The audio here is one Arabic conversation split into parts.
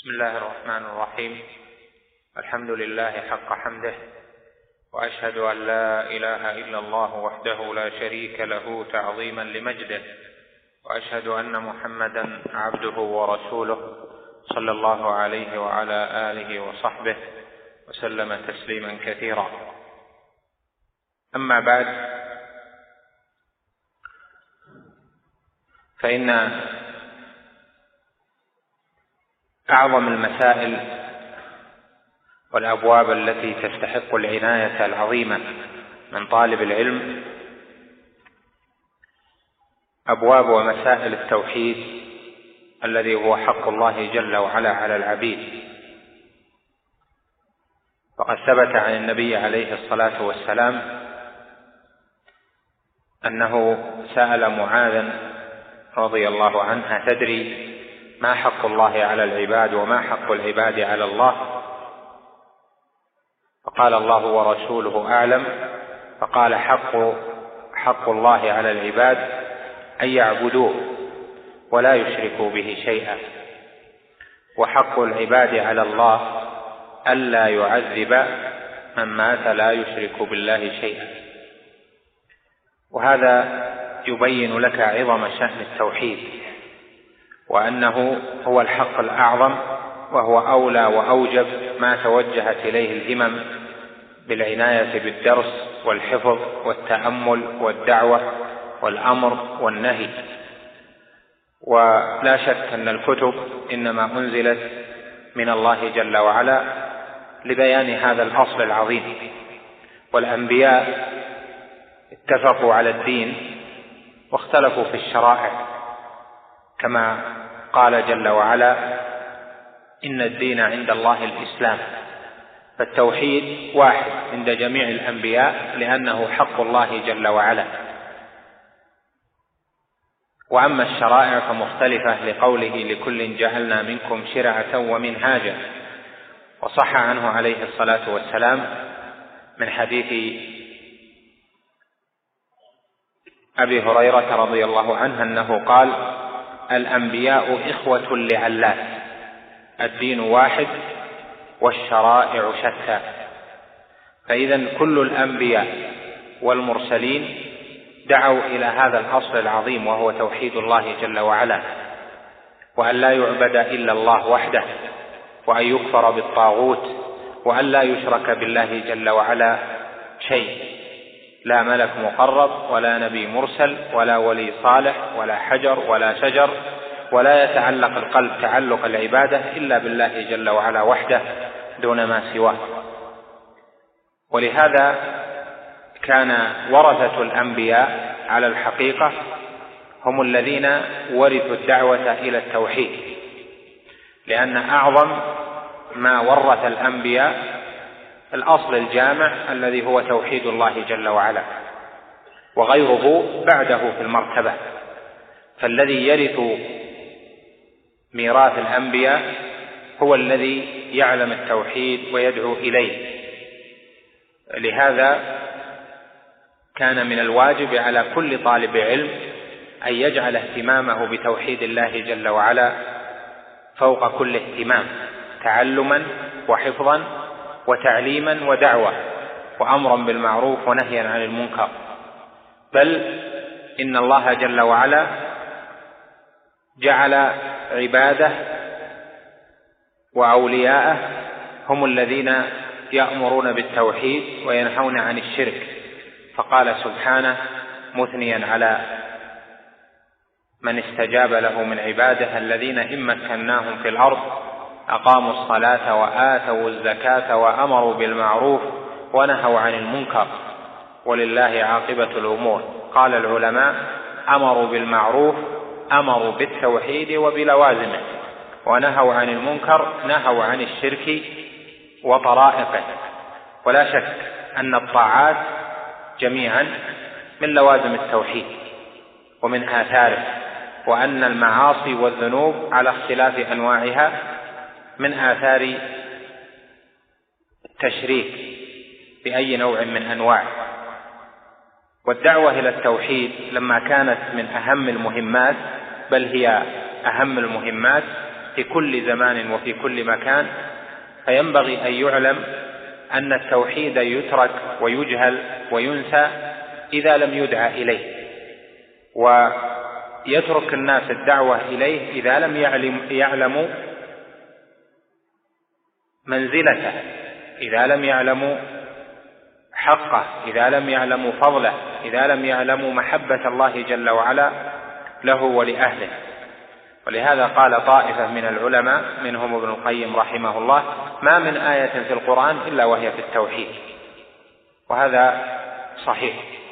بسم الله الرحمن الرحيم. الحمد لله حق حمده، وأشهد أن لا إله إلا الله وحده لا شريك له تعظيما لمجده، وأشهد أن محمدا عبده ورسوله صلى الله عليه وعلى آله وصحبه وسلم تسليما كثيرا. أما بعد، فإن أعظم المسائل والأبواب التي تستحق العناية العظيمة من طالب العلم أبواب ومسائل التوحيد الذي هو حق الله جل وعلا على العبيد. فقد ثبت عن النبي عليه الصلاة والسلام أنه سأل معاذا رضي الله عنه: تدري ما حق الله على العباد وما حق العباد على الله؟ فقال: الله ورسوله أعلم. فقال: حق الله على العباد أن يعبدوه ولا يشركوا به شيئا، وحق العباد على الله ألا يعذب من مات لا يشرك بالله شيئا. وهذا يبين لك عظم شأن التوحيد، وأنه هو الحق الأعظم، وهو أولى وأوجب ما توجهت إليه الهمم بالعناية بالدرس والحفظ والتأمل والدعوة والأمر والنهي. ولا شك أن الكتب إنما أنزلت من الله جل وعلا لبيان هذا الأصل العظيم، والأنبياء اتفقوا على الدين واختلفوا في الشرائع، كما قال جل وعلا: إن الدين عند الله الإسلام. فالتوحيد واحد عند جميع الأنبياء لأنه حق الله جل وعلا. وأما الشرائع فمختلفة لقوله: لكل جعلنا منكم شرعة ومنهاجا. وصح عنه عليه الصلاة والسلام من حديث أبي هريرة رضي الله عنه أنه قال: الأنبياء إخوة لعلات، الدين واحد والشرائع شتى. فإذا كل الأنبياء والمرسلين دعوا إلى هذا الأصل العظيم، وهو توحيد الله جل وعلا، وأن لا يعبد إلا الله وحده، وأن يكفر بالطاغوت، وأن لا يشرك بالله جل وعلا شيء، لا ملك مقرب ولا نبي مرسل ولا ولي صالح ولا حجر ولا شجر، ولا يتعلق القلب تعلق العبادة إلا بالله جل وعلا وحده دون ما سواه. ولهذا كان ورثة الأنبياء على الحقيقة هم الذين ورثوا الدعوة إلى التوحيد، لأن أعظم ما ورث الأنبياء الأصل الجامع الذي هو توحيد الله جل وعلا، وغيره بعده في المرتبة. فالذي يرث ميراث الأنبياء هو الذي يعلم التوحيد ويدعو إليه. لهذا كان من الواجب على كل طالب علم أن يجعل اهتمامه بتوحيد الله جل وعلا فوق كل اهتمام، تعلما وحفظا وتعليما ودعوة وأمرا بالمعروف ونهيا عن المنكر. بل إن الله جل وعلا جعل عباده وأولياءه هم الذين يأمرون بالتوحيد وينهون عن الشرك. فقال سبحانه مثنيا على من استجاب له من عباده: الذين إن مكناهم في الأرض أقاموا الصلاة وآتوا الزكاة وأمروا بالمعروف ونهوا عن المنكر ولله عاقبة الأمور. قال العلماء: أمروا بالمعروف أمروا بالتوحيد وبلوازمه، ونهوا عن المنكر نهوا عن الشرك وطرائقه. ولا شك أن الطاعات جميعا من لوازم التوحيد ومن آثاره، وأن المعاصي والذنوب على اختلاف أنواعها من آثار التشريك بأي نوع من أنواع. والدعوة إلى التوحيد لما كانت من أهم المهمات، بل هي أهم المهمات، في كل زمان وفي كل مكان، فينبغي أن يعلم أن التوحيد يترك ويجهل وينسى إذا لم يدعى إليه، ويترك الناس الدعوة إليه إذا لم يعلموا منزلته، إذا لم يعلموا حقه، إذا لم يعلموا فضله، إذا لم يعلموا محبة الله جل وعلا له ولأهله. ولهذا قال طائفة من العلماء منهم ابن القيم رحمه الله: ما من آية في القرآن إلا وهي في التوحيد، وهذا صحيح.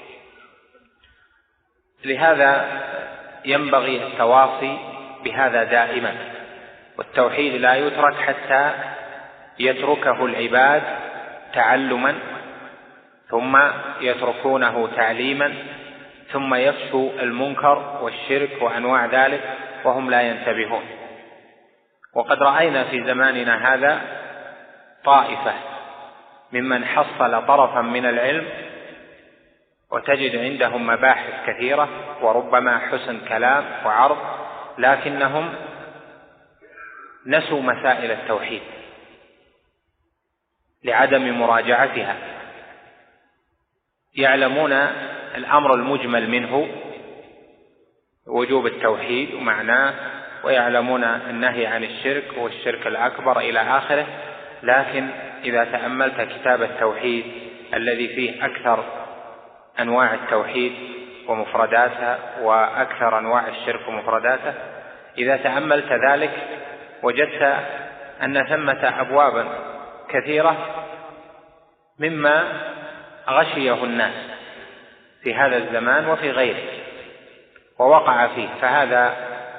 لهذا ينبغي التواصي بهذا دائما، والتوحيد لا يترك حتى يتركه العباد تعلما، ثم يتركونه تعليما، ثم يفشو المنكر والشرك وأنواع ذلك وهم لا ينتبهون. وقد رأينا في زماننا هذا طائفة ممن حصل طرفا من العلم وتجد عندهم مباحث كثيرة وربما حسن كلام وعرض، لكنهم نسوا مسائل التوحيد لعدم مراجعتها. يعلمون الأمر المجمل منه وجوب التوحيد ومعناه، ويعلمون النهي عن الشرك والشرك الأكبر إلى آخره، لكن إذا تأملت كتاب التوحيد الذي فيه أكثر أنواع التوحيد ومفرداتها وأكثر أنواع الشرك ومفرداته، إذا تأملت ذلك وجدت أن ثمة أبوابا كثيرة مما غشيه الناس في هذا الزمان وفي غيره ووقع فيه، فهذا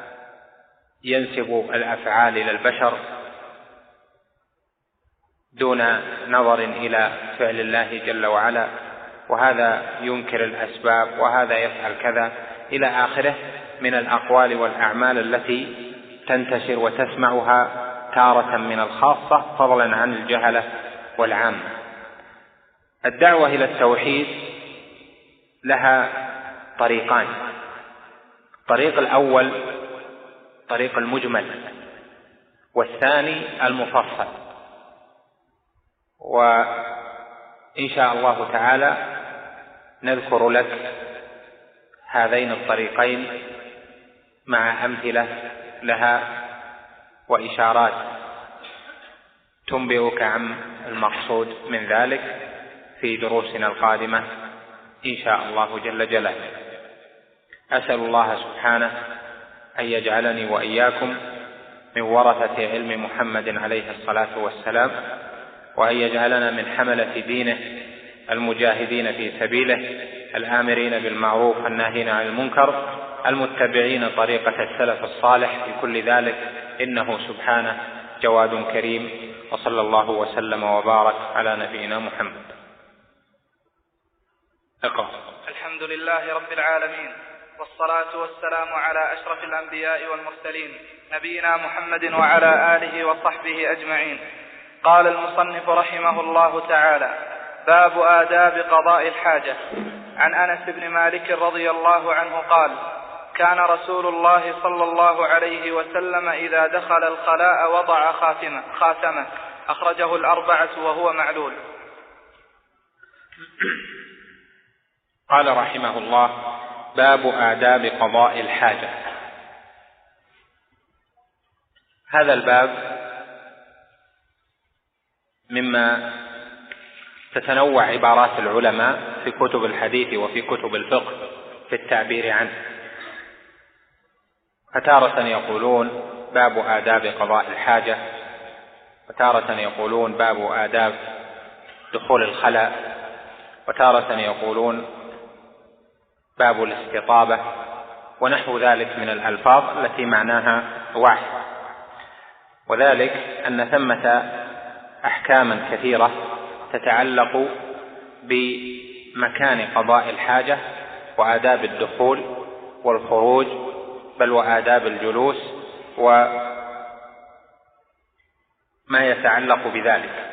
ينسب الأفعال إلى البشر دون نظر إلى فعل الله جل وعلا، وهذا ينكر الأسباب، وهذا يفعل كذا إلى آخره من الأقوال والأعمال التي تنتشر وتسمعها تارة من الخاصة فضلا عن الجهلة والعامة. الدعوة إلى التوحيد لها طريقان: الطريق الأول طريق المجمل، والثاني المفصل. وإن شاء الله تعالى نذكر لك هذين الطريقين مع أمثلة لها وإشارات تنبئك عن المقصود من ذلك في دروسنا القادمة إن شاء الله جل جلاله. أسأل الله سبحانه أن يجعلني وإياكم من ورثة علم محمد عليه الصلاة والسلام، وأن يجعلنا من حملة دينه المجاهدين في سبيله الآمرين بالمعروف الناهين عن المنكر المتبعين طريقة السلف الصالح في كل ذلك، إنه سبحانه جواد كريم. وصلى الله وسلم وبارك على نبينا محمد. اقرأ. الحمد لله رب العالمين، والصلاة والسلام على أشرف الأنبياء والمرسلين نبينا محمد وعلى آله وصحبه أجمعين. قال المصنف رحمه الله تعالى: باب آداب قضاء الحاجة. عن أنس بن مالك رضي الله عنه قال: كان رسول الله صلى الله عليه وسلم إذا دخل الخلاء وضع خاتمه، أخرجه الأربعة وهو معلول. قال رحمه الله: باب آداب قضاء الحاجة. هذا الباب مما تتنوع عبارات العلماء في كتب الحديث وفي كتب الفقه في التعبير عنه، فتارة يقولون باب آداب قضاء الحاجة، وتارة يقولون باب آداب دخول الخلاء، وتارة يقولون باب الاستطابة، ونحو ذلك من الألفاظ التي معناها واحد. وذلك أن ثمة أحكاما كثيرة تتعلق بمكان قضاء الحاجة وآداب الدخول والخروج، بل وآداب الجلوس وما يتعلق بذلك.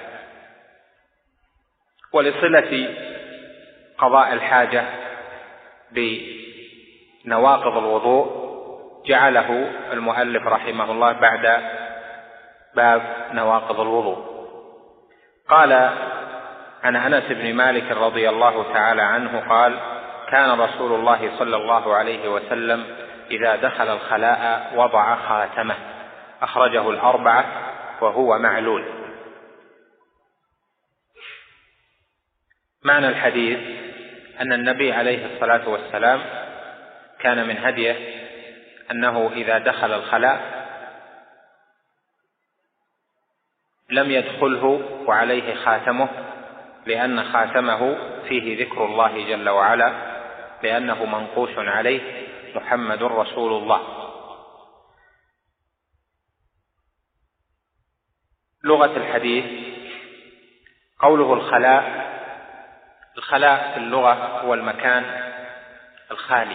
ولصلة قضاء الحاجة بنواقض الوضوء جعله المؤلف رحمه الله بعد باب نواقض الوضوء. قال عن أنس بن مالك رضي الله تعالى عنه قال: كان رسول الله صلى الله عليه وسلم إذا دخل الخلاء وضع خاتمه، أخرجه الأربعة وهو معلول. معنى الحديث أن النبي عليه الصلاة والسلام كان من هديه أنه إذا دخل الخلاء لم يدخله وعليه خاتمه، لأن خاتمه فيه ذكر الله جل وعلا، لأنه منقوش عليه محمد رسول الله. لغة الحديث قوله الخلاء، الخلاء في اللغة هو المكان الخالي،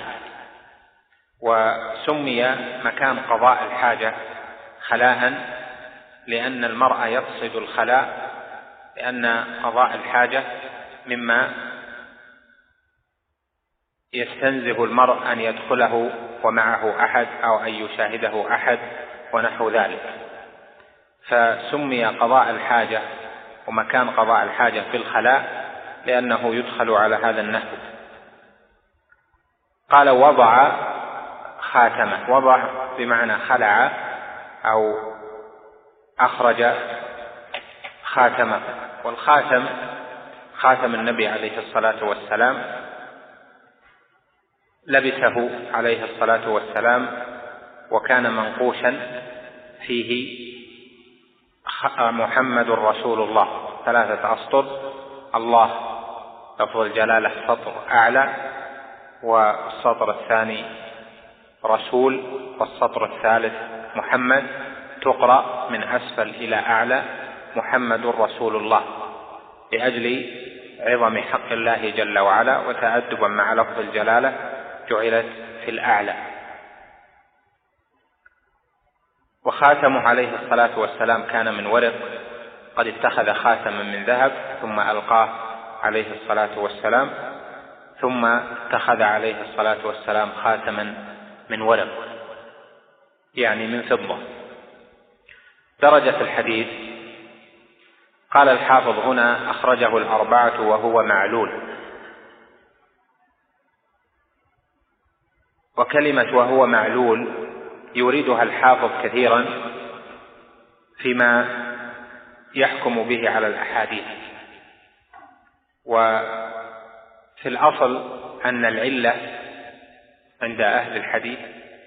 وسمي مكان قضاء الحاجة خلاء لأن المرء يقصد الخلاء، لأن قضاء الحاجة مما يستنزف المرء أن يدخله ومعه أحد أو أن يشاهده أحد ونحو ذلك، فسمي قضاء الحاجة ومكان قضاء الحاجة في الخلاء لأنه يدخل على هذا النحو. قال وضع خاتمه، وضع بمعنى خلع أو أخرج خاتمه، والخاتم خاتم النبي عليه الصلاة والسلام لبسه عليه الصلاة والسلام، وكان منقوشا فيه محمد رسول الله 3 أسطر، الله لفظ الجلالة سطر أعلى، والسطر الثاني رسول، والسطر الثالث محمد، تقرأ من أسفل إلى أعلى محمد رسول الله، لأجل عظم حق الله جل وعلا وتأدبا مع لفظ الجلالة جعلت في الأعلى. وخاتمه عليه الصلاة والسلام كان من ورق، قد اتخذ خاتما من ذهب ثم ألقاه عليه الصلاة والسلام، ثم اتخذ عليه الصلاة والسلام خاتما من ورق يعني من فضة. درجة الحديث قال الحافظ هنا أخرجه الأربعة وهو معلول. وكلمة وهو معلول يريدها الحافظ كثيرا فيما يحكم به على الأحاديث، وفي الأصل أن العلة عند أهل الحديث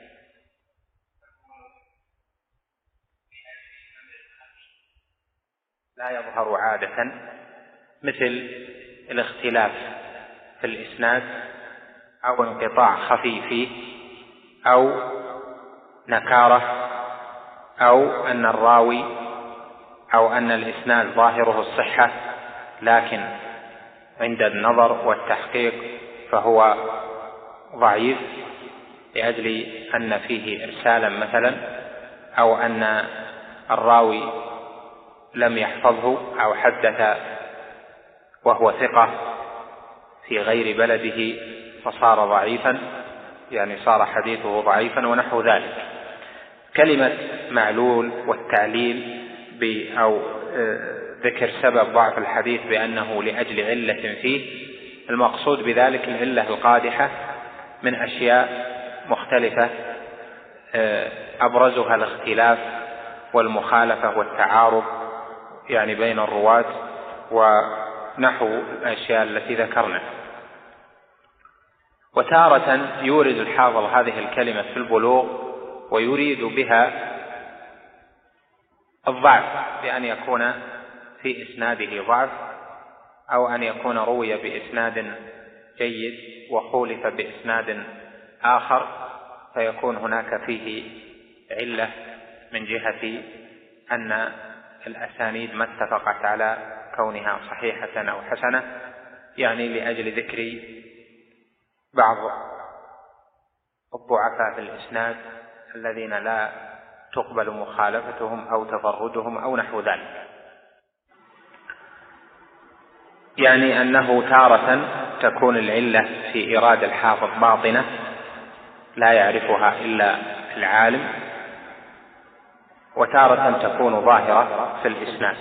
لا يظهر عادة، مثل الاختلاف في الإسناد أو انقطاع خفي فيه أو نكارة أو أن الراوي أو أن الإسناد ظاهره الصحة لكن عند النظر والتحقيق فهو ضعيف لأجل أن فيه إرسالا مثلا، أو أن الراوي لم يحفظه أو حدث وهو ثقة في غير بلده فصار ضعيفا، يعني صار حديثه ضعيفا ونحو ذلك. كلمة معلول والتعليل أو ذكر سبب ضعف الحديث بأنه لأجل علة فيه، المقصود بذلك العلة القادحة من أشياء مختلفة أبرزها الاختلاف والمخالفة والتعارض يعني بين الرواة ونحو الأشياء التي ذكرنا. وتارة يورد الحافظ هذه الكلمة في البلوغ ويريد بها الضعف، بأن يكون في إسناده ضعف، أو أن يكون روي بإسناد جيد وخولف بإسناد آخر فيكون هناك فيه علة من جهة أن الأسانيد ما اتفقت على كونها صحيحة أو حسنة، يعني لأجل ذكر بعض الضعفاء في الإسناد الذين لا تقبل مخالفتهم أو تفردهم أو نحو ذلك. يعني أنه تارة تكون العلة في إيراد الحافظ باطنة لا يعرفها إلا العالم، وتارة تكون ظاهرة في الإسناد.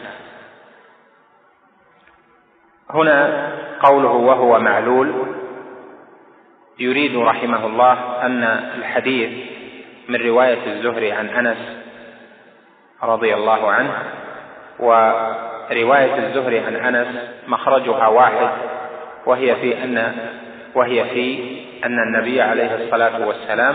هنا قوله وهو معلول يريد رحمه الله أن الحديث من رواية الزهري عن أنس رضي الله عنه، ورواية الزهري عن أنس مخرجها واحد، وهي في أن النبي عليه الصلاة والسلام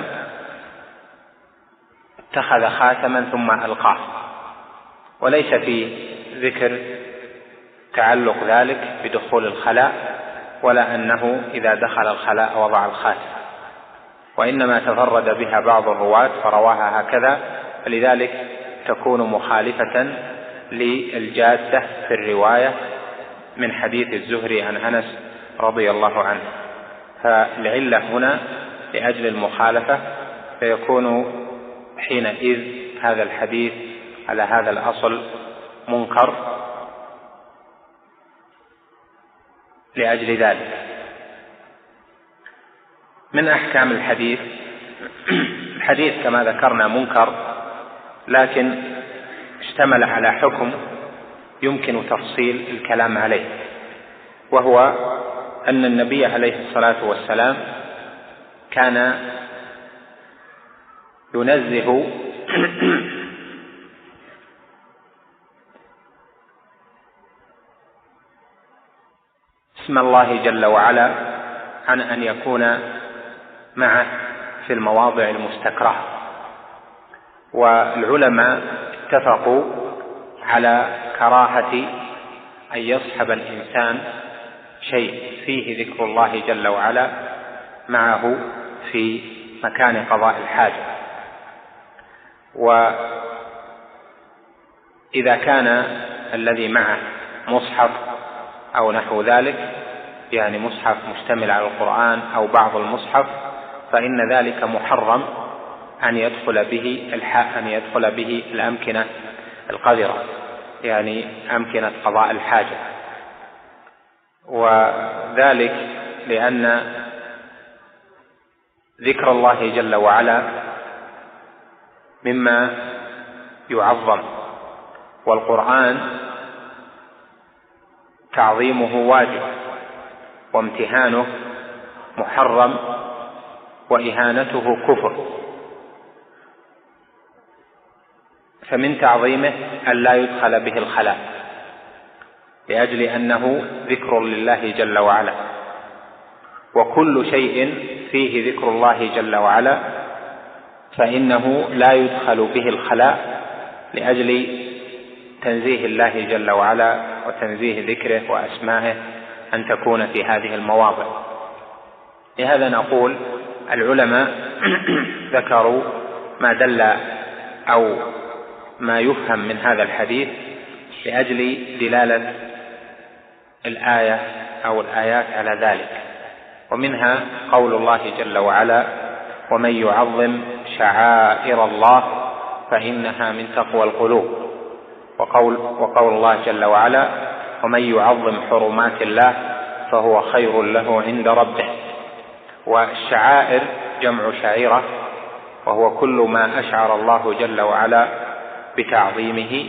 اتخذ خاتما ثم ألقاه، وليس في ذكر تعلق ذلك بدخول الخلاء، ولا أنه إذا دخل الخلاء وضع الخاتم، وإنما تفرد بها بعض الرواة فرواها هكذا، فلذلك تكون مخالفة للجادة في الرواية من حديث الزهري عن أنس رضي الله عنه. فالعلة هنا لأجل المخالفة، فيكون حينئذ هذا الحديث على هذا الأصل منكر لأجل ذلك. من أحكام الحديث، الحديث كما ذكرنا منكر، لكن اشتمل على حكم يمكن تفصيل الكلام عليه، وهو أن النبي عليه الصلاة والسلام كان ينزه اسم الله جل وعلا عن أن يكون معه في المواضع المستكرهة، والعلماء اتفقوا على كراهة أن يصحب الإنسان شيء فيه ذكر الله جل وعلا معه في مكان قضاء الحاجة. وإذا كان الذي معه مصحف أو نحو ذلك، يعني مصحف مشتمل على القرآن أو بعض المصحف، فإن ذلك محرم أن يدخل به الأمكنة القذرة، يعني أمكنة قضاء الحاجة، وذلك لأن ذكر الله جل وعلا مما يعظم، والقرآن تعظيمه واجب، وامتهانه محرم، وإهانته كفر، فمن تعظيمه أن لا يدخل به الخلاء، لأجل أنه ذكر لله جل وعلا، وكل شيء فيه ذكر الله جل وعلا فإنه لا يدخل به الخلاء، لأجل تنزيه الله جل وعلا وتنزيه ذكره وأسمائه أن تكون في هذه المواضع. لهذا نقول العلماء ذكروا ما دل أو ما يفهم من هذا الحديث لأجل دلالة الآية أو الآيات على ذلك، ومنها قول الله جل وعلا: ومن يعظم شعائر الله فإنها من تقوى القلوب، وقول الله جل وعلا: ومن يعظم حرمات الله فهو خير له عند ربه. والشعائر جمع شعيرة، وهو كل ما أشعر الله جل وعلا بتعظيمه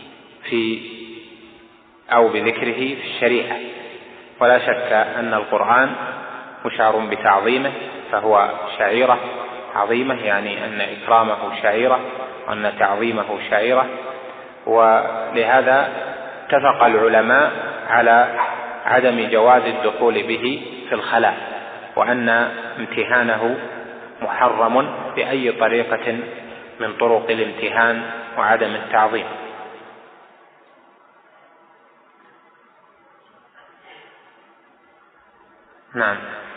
أو بذكره في الشريعة. ولا شك أن القرآن مشعر بتعظيمه، فهو شعيرة عظيمة، يعني أن إكرامه شعيرة وأن تعظيمه شعيرة. ولهذا اتفق العلماء على عدم جواز الدخول به في الخلاء، وأن امتهانه محرم بأي طريقة من طرق الامتهان وعدم التعظيم. نعم.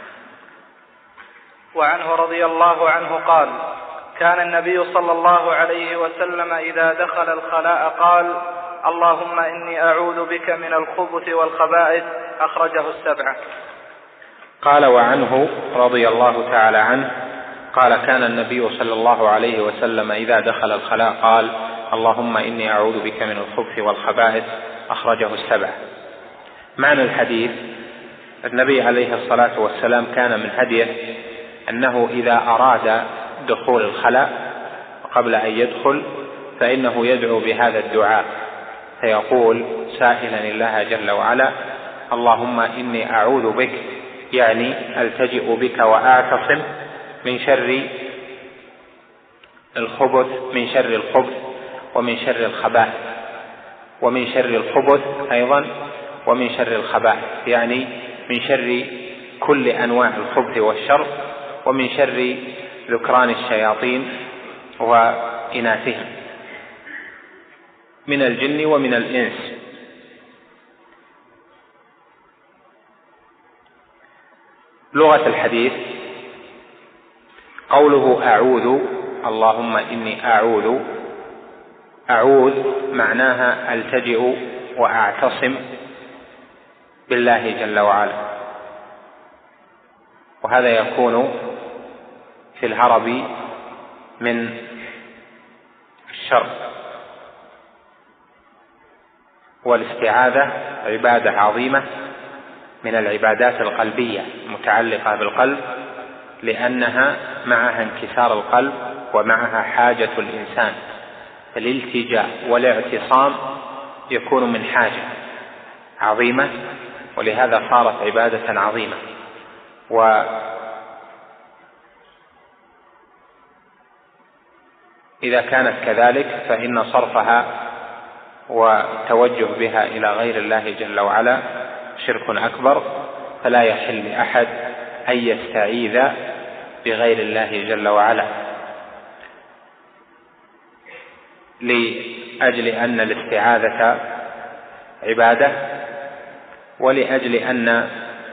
وعنه رضي الله عنه قال: كان النبي صلى الله عليه وسلم إذا دخل الخلاء قال: اللهم إني أعوذ بك من الخبث والخبائث. أخرجه السبعة. قال: وعنه رضي الله تعالى عنه قال: كان النبي صلى الله عليه وسلم إذا دخل الخلاء قال: اللهم إني أعوذ بك من الخبث والخبائث. أخرجه السبعة. معنى الحديث: النبي عليه الصلاة والسلام كان من هديه أنه إذا أراد دخول الخلاء قبل أن يدخل فإنه يدعو بهذا الدعاء فيقول سائلا الله جل وعلا: اللهم إني أعوذ بك، يعني ألتجئ بك وأعتصم من شر الخبث، من شر الخبث ومن شر الخبائث، ومن شر الخبث أيضا ومن شر الخبائث، يعني من شر كل أنواع الخبث والشر، ومن شر ذكران الشياطين وإناثهم من الجن ومن الإنس. لغة الحديث قوله أعوذ، اللهم إني أعوذ معناها ألتجئ وأعتصم بالله جل وعلا، وهذا يكون في الهرب من الشر. والاستعاذة عبادة عظيمة من العبادات القلبية المتعلقة بالقلب، لأنها معها انكسار القلب ومعها حاجة الإنسان. الالتجاء والاعتصام يكون من حاجة عظيمة، ولهذا صارت عبادة عظيمة. وإذا كانت كذلك فإن صرفها والتوجه بها إلى غير الله جل وعلا شرك أكبر، فلا يحل لأحد أن يستعيذ بغير الله جل وعلا، لأجل أن الاستعاذة عبادة، ولأجل أن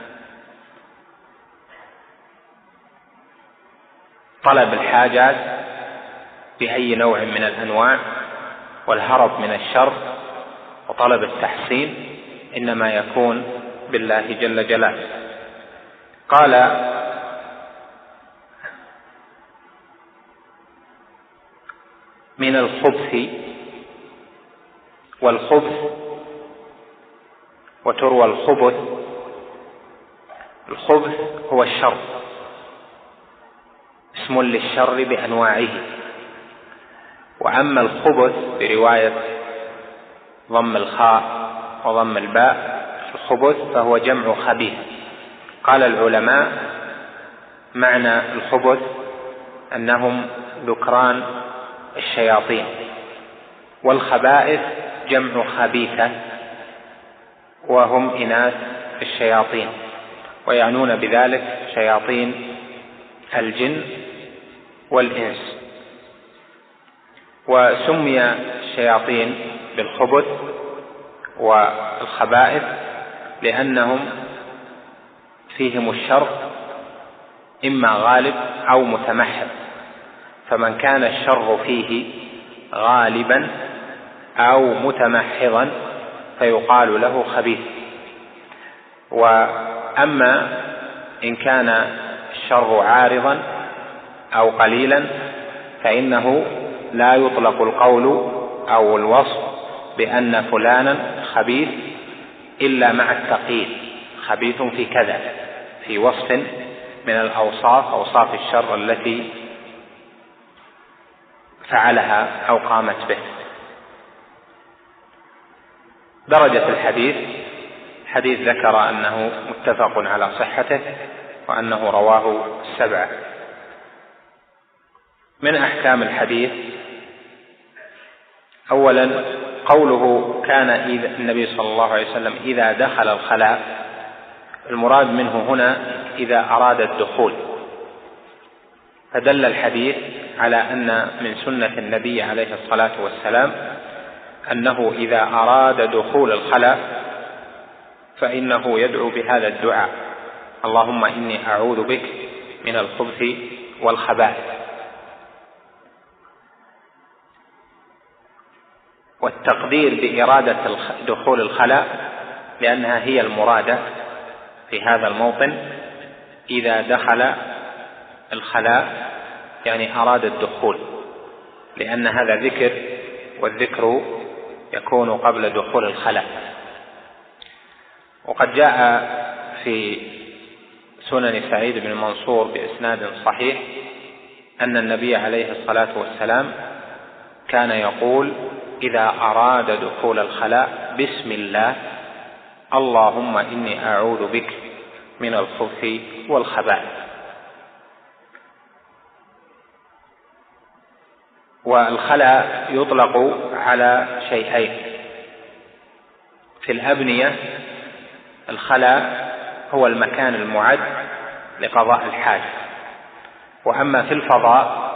طلب الحاجات بأي نوع من الأنواع والهرب من الشر وطلب التحسين إنما يكون بالله جل جلاله. قال: من الخبث والخبث، وتروى الخبث. الخبث هو الشر، اسم للشر بأنواعه. وأما الخبث برواية ضم الخاء وضم الباء، الخبث فهو جمع خبيث. قال العلماء: معنى الخبث أنهم ذكران الشياطين، والخبائث جمع خبيثة وهم إناث الشياطين، ويعنون بذلك شياطين الجن والإنس. وسمي الشياطين بالخبث والخبائث لأنهم فيهم الشر إما غالب أو متمحض، فمن كان الشر فيه غالبا أو متمحضا فيقال له خبيث. وأما إن كان الشر عارضا أو قليلا فإنه لا يطلق القول أو الوصف بأن فلانا خبيث إلا مع التقييد: خبيث في كذا، في وصف من الأوصاف، أوصاف الشر التي فعلها أو قامت به. درجة الحديث: حديث ذكر أنه متفق على صحته وأنه رواه السبعة. من أحكام الحديث: أولا قوله كان النبي صلى الله عليه وسلم إذا دخل الخلاء، المراد منه هنا إذا أراد الدخول، فدل الحديث على أن من سنة النبي عليه الصلاة والسلام أنه إذا أراد دخول الخلاء فإنه يدعو بهذا الدعاء: اللهم إني أعوذ بك من الخبث والخبائث. والتقدير بإرادة دخول الخلاء لأنها هي المرادة في هذا الموطن، إذا دخل الخلاء يعني أراد الدخول، لأن هذا ذكر، والذكر يكون قبل دخول الخلاء. وقد جاء في سنن سعيد بن منصور بإسناد صحيح أن النبي عليه الصلاة والسلام كان يقول إذا أراد دخول الخلاء: بسم الله، اللهم إني أعوذ بك من الخبث والخبائث. والخلاء يطلق على شيئين: في الأبنية الخلاء هو المكان المعد لقضاء الحاجة، وأما في الفضاء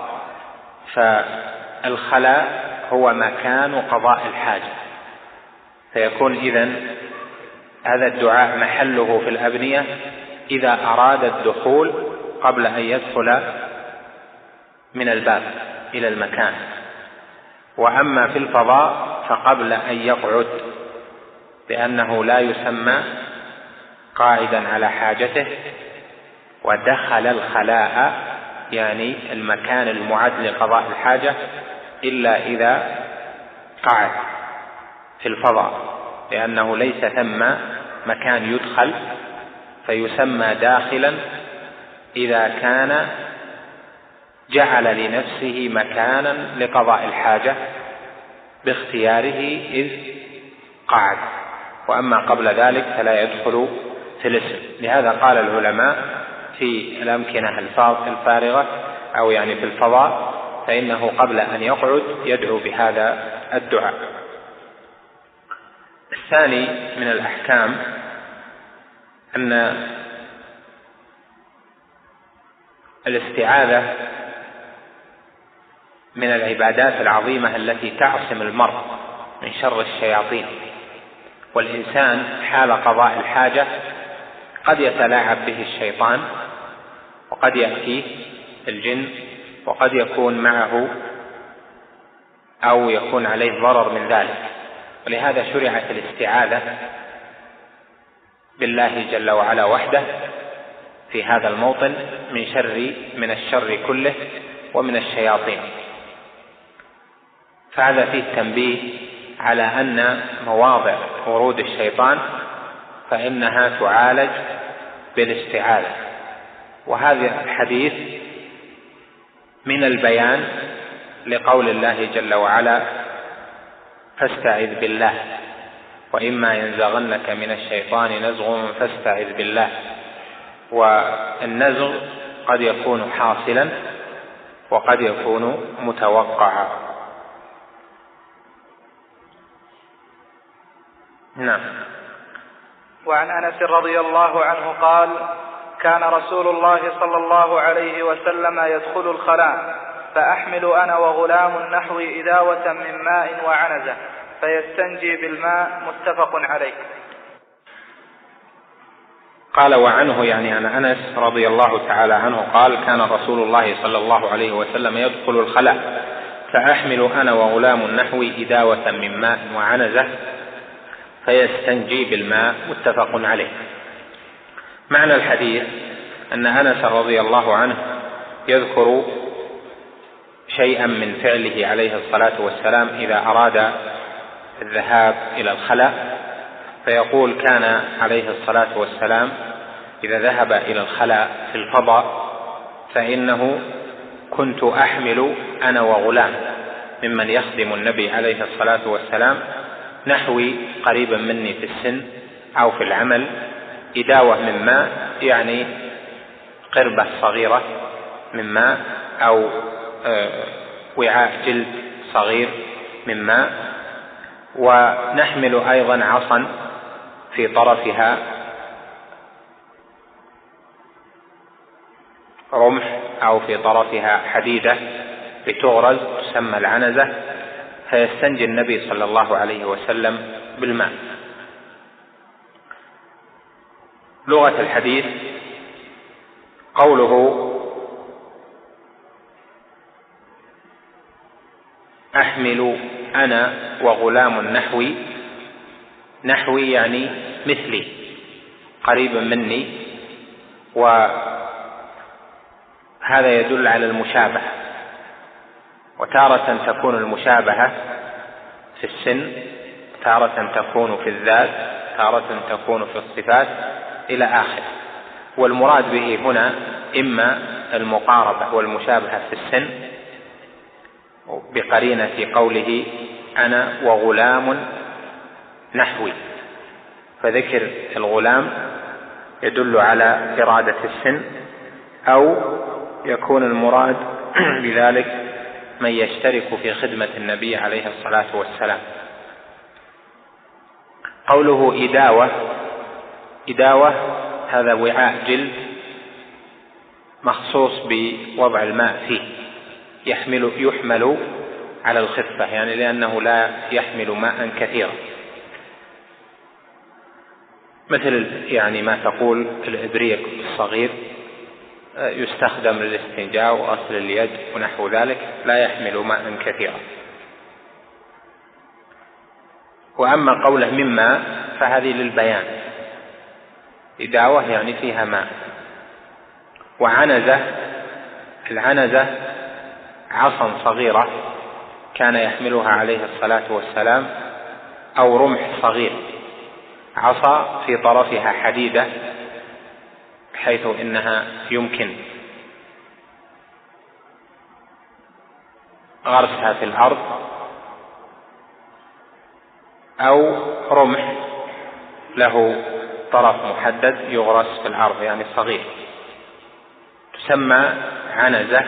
فالخلاء هو مكان قضاء الحاجة. فيكون إذن هذا الدعاء محله في الأبنية إذا أراد الدخول قبل أن يدخل من الباب إلى المكان، وأما في الفضاء فقبل أن يقعد، لأنه لا يسمى قاعدا على حاجته ودخل الخلاء يعني المكان المعد لقضاء الحاجة إلا إذا قعد في الفضاء، لأنه ليس ثم مكان يدخل، فيسمى داخلا إذا كان جعل لنفسه مكانا لقضاء الحاجة باختياره إذ قعد، وأما قبل ذلك فلا يدخل في الاسم. لهذا قال العلماء في الأمكنة الفارغة أو يعني في الفضاء فإنه قبل أن يقعد يدعو بهذا الدعاء. الثاني من الأحكام أن الاستعاذة من العبادات العظيمة التي تعصم المرء من شر الشياطين، والإنسان حال قضاء الحاجة قد يتلاعب به الشيطان، وقد يأتيه الجن، وقد يكون معه أو يكون عليه ضرر من ذلك. ولهذا شرعت الاستعاذة بالله جل وعلا وحده في هذا الموطن من الشر كله ومن الشياطين. فهذا فيه تنبيه على أن مواضع ورود الشيطان فإنها تعالج بالاستعاذة. وهذا الحديث من البيان لقول الله جل وعلا: فاستعذ بالله، وإما ينزغنك من الشيطان نزغ فاستعذ بالله. والنزغ قد يكون حاصلا وقد يكون متوقعا. نعم. وعن أنس رضي الله عنه قال: كان رسول الله صلى الله عليه وسلم يدخل الخلاء فأحمل أنا وغلام نحوي إداوة من ماء وعنزة فيستنجي بالماء، متفق عليه. قال وعنه يعني عن أنس رضي الله تعالى عنه قال: كان رسول الله صلى الله عليه وسلم يدخل الخلاء فأحمل أنا وغلام نحوي إداوة من ماء وعنزة فيستنجي بالماء، متفق عليه. معنى الحديث أن أنس رضي الله عنه يذكر شيئا من فعله عليه الصلاة والسلام إذا أراد الذهاب إلى الخلاء، فيقول: كان عليه الصلاة والسلام إذا ذهب إلى الخلاء في الفضاء فإنه كنت أحمل أنا وغلام ممن يخدم النبي عليه الصلاة والسلام نحوي قريبا مني في السن أو في العمل إداوة من ماء، يعني قربة صغيرة من ماء أو وعاء جلد صغير من ماء، ونحمل أيضا عصا في طرفها رمح أو في طرفها حديدة بتغرز تسمى العنزة، فيستنجي النبي صلى الله عليه وسلم بالماء. لغة الحديث قوله أحمل أنا وغلام نحوي يعني مثلي قريبا مني، وهذا يدل على المشابهة، وتارة تكون المشابهة في السن، تارة تكون في الذات، تارة تكون في الصفات إلى آخر. والمراد به هنا إما المقاربة والمشابهة في السن، بقرينة قوله أنا وغلام نحوي، فذكر الغلام يدل على إرادة السن، أو يكون المراد بذلك من يشترك في خدمة النبي عليه الصلاة والسلام. قوله إداوة هذا وعاء جلد مخصوص بوضع الماء فيه، يحمل على الخفة، يعني لأنه لا يحمل ماء كثيرا، مثل يعني ما تقول الإبريق الصغير يستخدم للاستنجاء وغسل اليد ونحو ذلك، لا يحمل ماء كثيرا. وأما قوله مما فهذه للبيان، إداوة يعني فيها ماء. وعنزة، العنزة عصا صغيرة كان يحملها عليه الصلاة والسلام، أو رمح صغير، عصا في طرفها حديدة حيث إنها يمكن غرسها في الأرض، أو رمح له طرف محدد يغرس في الأرض يعني صغير، تسمى عنزة.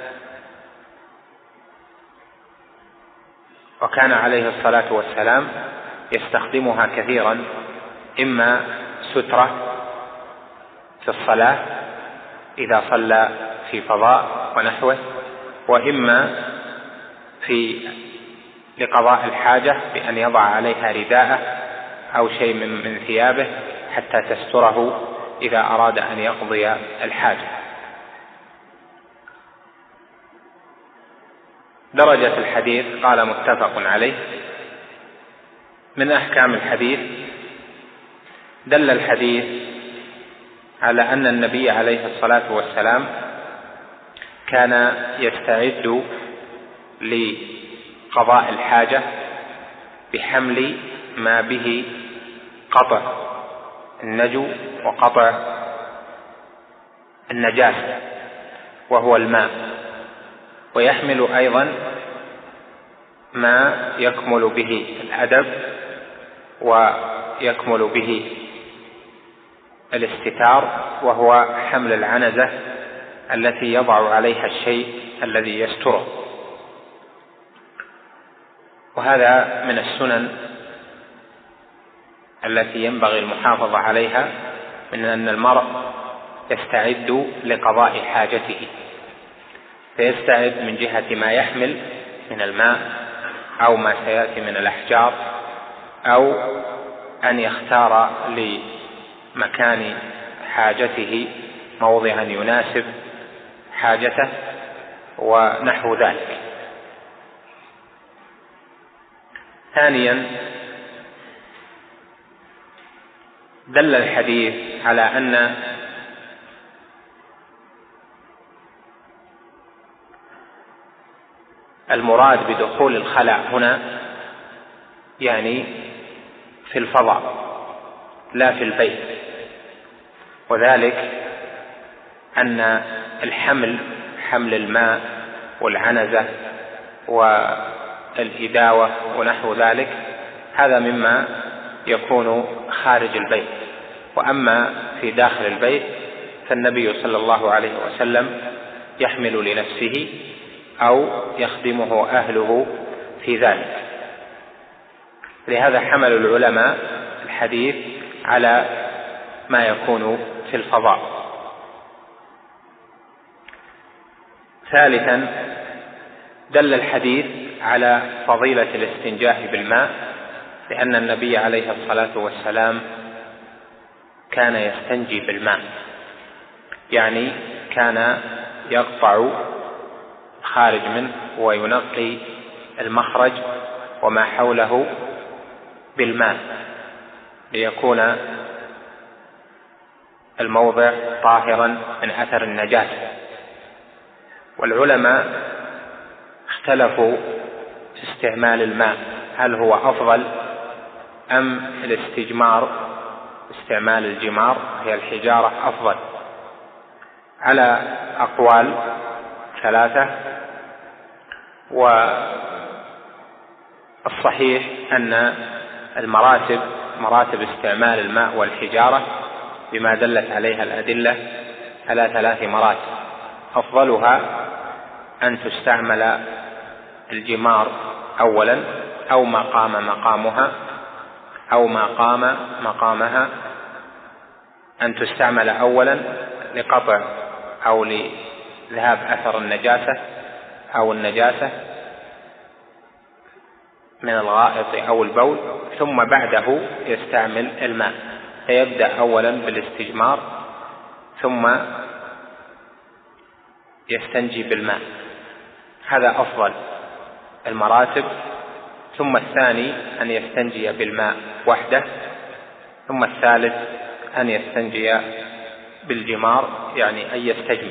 وكان عليه الصلاة والسلام يستخدمها كثيرا، إما سترة في الصلاة إذا صلى في فضاء ونحوه، وإما لقضاء الحاجة بأن يضع عليها رداءه أو شيء من ثيابه حتى تستره إذا أراد أن يقضي الحاجة. درجة الحديث قال متفق عليه. من أحكام الحديث: دل الحديث على أن النبي عليه الصلاة والسلام كان يستعد لقضاء الحاجة بحمل ما به قطع النجو وقطع النجاسة وهو الماء، ويحمل أيضا ما يكمل به الأدب ويكمل به الاستتار، وهو حمل العنزة التي يضع عليها الشيء الذي يستره. وهذا من السنن التي ينبغي المحافظة عليها، من أن المرء يستعد لقضاء حاجته، فيستعد من جهة ما يحمل من الماء أو ما سيأتي من الأحجار، أو أن يختار لمكان حاجته موضعا يناسب حاجته ونحو ذلك. ثانيا، دل الحديث على أن المراد بدخول الخلاء هنا يعني في الفضاء لا في البيت، وذلك أن حمل الماء والعنزة والإداوة ونحو ذلك هذا مما يكون خارج البيت. وأما في داخل البيت فالنبي صلى الله عليه وسلم يحمل لنفسه أو يخدمه أهله في ذلك. لهذا حمل العلماء الحديث على ما يكون في الفضاء. ثالثا، دل الحديث على فضيلة الاستنجاء بالماء، لأن النبي عليه الصلاة والسلام كان يستنجي بالماء، يعني كان يقطع خارج منه وينقي المخرج وما حوله بالماء ليكون الموضع طاهرا من أثر النجاسة. والعلماء اختلفوا في استعمال الماء، هل هو أفضل أم الاستجمار، استعمال الجمار هي الحجارة أفضل، على أقوال ثلاثة. والصحيح أن مراتب استعمال الماء والحجارة بما دلت عليها الأدلة على 3 مراتب. أفضلها أن تستعمل الجمار أولا، أو ما قام مقامها، أو ما قام مقامها، أن تستعمل أولا لقطع أو لذهاب أثر النجاسة أو النجاسة من الغائط أو البول، ثم بعده يستعمل الماء، فيبدأ أولا بالاستجمار ثم يستنجي بالماء. هذا أفضل المراتب. ثم الثاني أن يستنجي بالماء وحده، ثم الثالث أن يستنجي بالجمار، يعني أن يستجمر.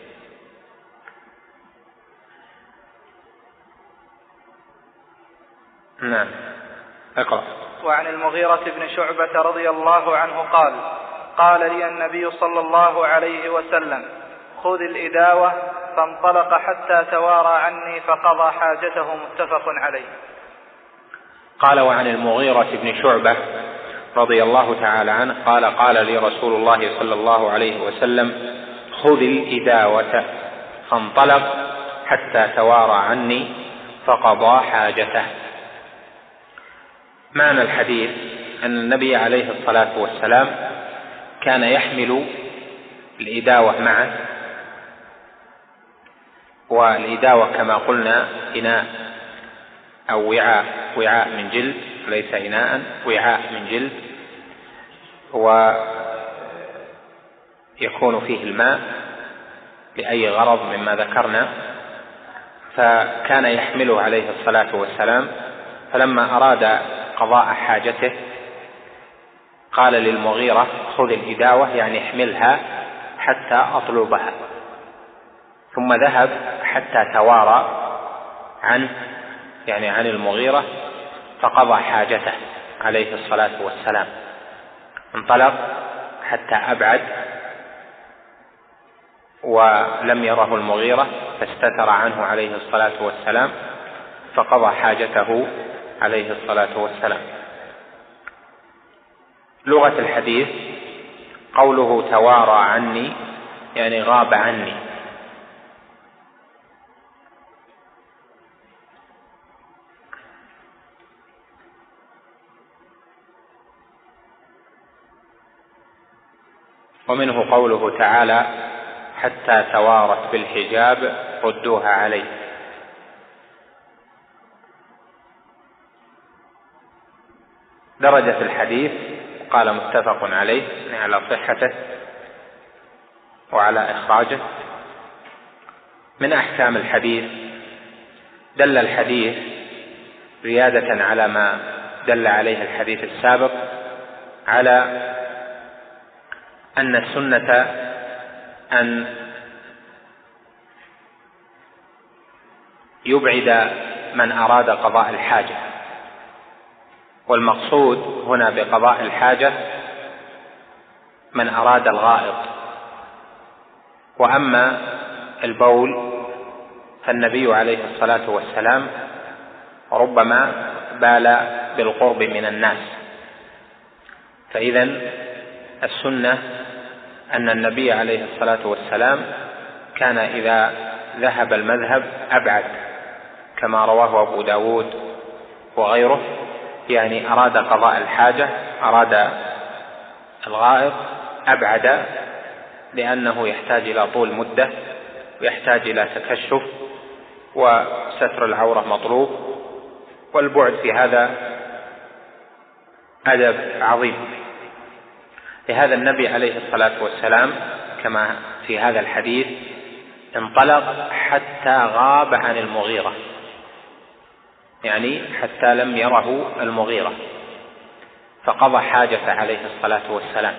نعم، اقرأ. وعن المغيرة بن شعبة رضي الله عنه قال: قال لي النبي صلى الله عليه وسلم: خذ الإداوة، فانطلق حتى توارى عني فقضى حاجته. متفق عليه. قال: وعن المغيرة بن شعبة رضي الله تعالى عنه قال: قال لي رسول الله صلى الله عليه وسلم: خذ الإداوة، فانطلق حتى توارى عني فقضى حاجته. معنى الحديث أن النبي عليه الصلاة والسلام كان يحمل الإداوة معه، والإداوة كما قلنا إناء أو وعاء من جلد، ليس إناء، وعاء من جلد، ويكون فيه الماء لأي غرض مما ذكرنا. فكان يحمله عليه الصلاة والسلام، فلما أراد قضاء حاجته قال للمغيرة: خذ الإداوة، يعني احملها حتى أطلبها. ثم ذهب حتى توارى عنه، يعني عن المغيرة، فقضى حاجته عليه الصلاة والسلام. انطلق حتى أبعد ولم يره المغيرة، فاستتر عنه عليه الصلاة والسلام فقضى حاجته عليه الصلاة والسلام. لغة الحديث قوله توارى عني، يعني غاب عني. ومنه قوله تعالى: حتى توارت بالحجاب ردوها عليه. درجة الحديث قال متفق عليه، يعني على صحته وعلى إخراجه. من أحكام الحديث: دل الحديث زيادة على ما دل عليه الحديث السابق على أن السنة أن يبعد من أراد قضاء الحاجة، والمقصود هنا بقضاء الحاجة من أراد الغائط. وأما البول فالنبي عليه الصلاة والسلام ربما بال بالقرب من الناس، فإذن السنة أن النبي عليه الصلاة والسلام كان إذا ذهب المذهب أبعد، كما رواه أبو داود وغيره، يعني أراد قضاء الحاجة، أراد الغائط، أبعد، لأنه يحتاج إلى طول مدة ويحتاج إلى تكشف، وستر العورة مطلوب، والبعد في هذا أدب عظيم. لهذا النبي عليه الصلاة والسلام كما في هذا الحديث انطلق حتى غاب عن المغيرة، يعني حتى لم يره المغيرة، فقضى حاجته عليه الصلاة والسلام.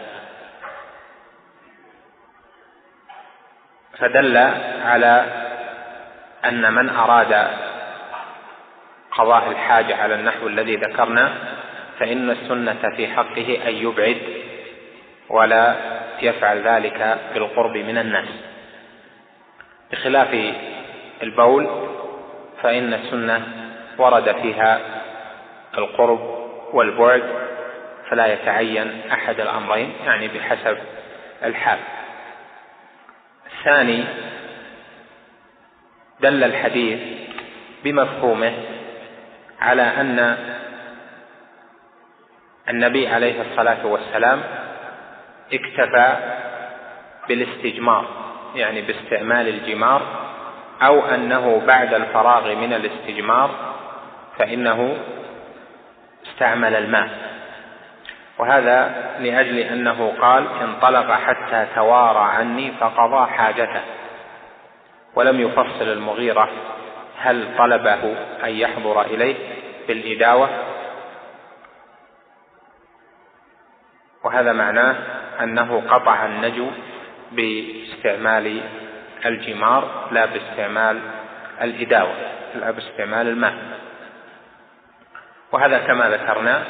فدل على أن من أراد قضاء الحاجة على النحو الذي ذكرنا فإن السنة في حقه أن يبعد ولا يفعل ذلك بالقرب من الناس، بخلاف البول فإن السنة ورد فيها القرب والبعد، فلا يتعين أحد الأمرين، يعني بحسب الحال. الثاني، دل الحديث بمفهومه على أن النبي عليه الصلاة والسلام اكتفى بالاستجمار، يعني باستعمال الجمار، أو أنه بعد الفراغ من الاستجمار فإنه استعمل الماء، وهذا لأجل أنه قال: انطلق حتى توارى عني فقضى حاجته، ولم يفصل المغيرة هل طلبه أن يحضر إليه بالإداوة، وهذا معناه أنه قطع النجو باستعمال الجمار لا باستعمال الإداوة، لا باستعمال الماء. وهذا كما ذكرنا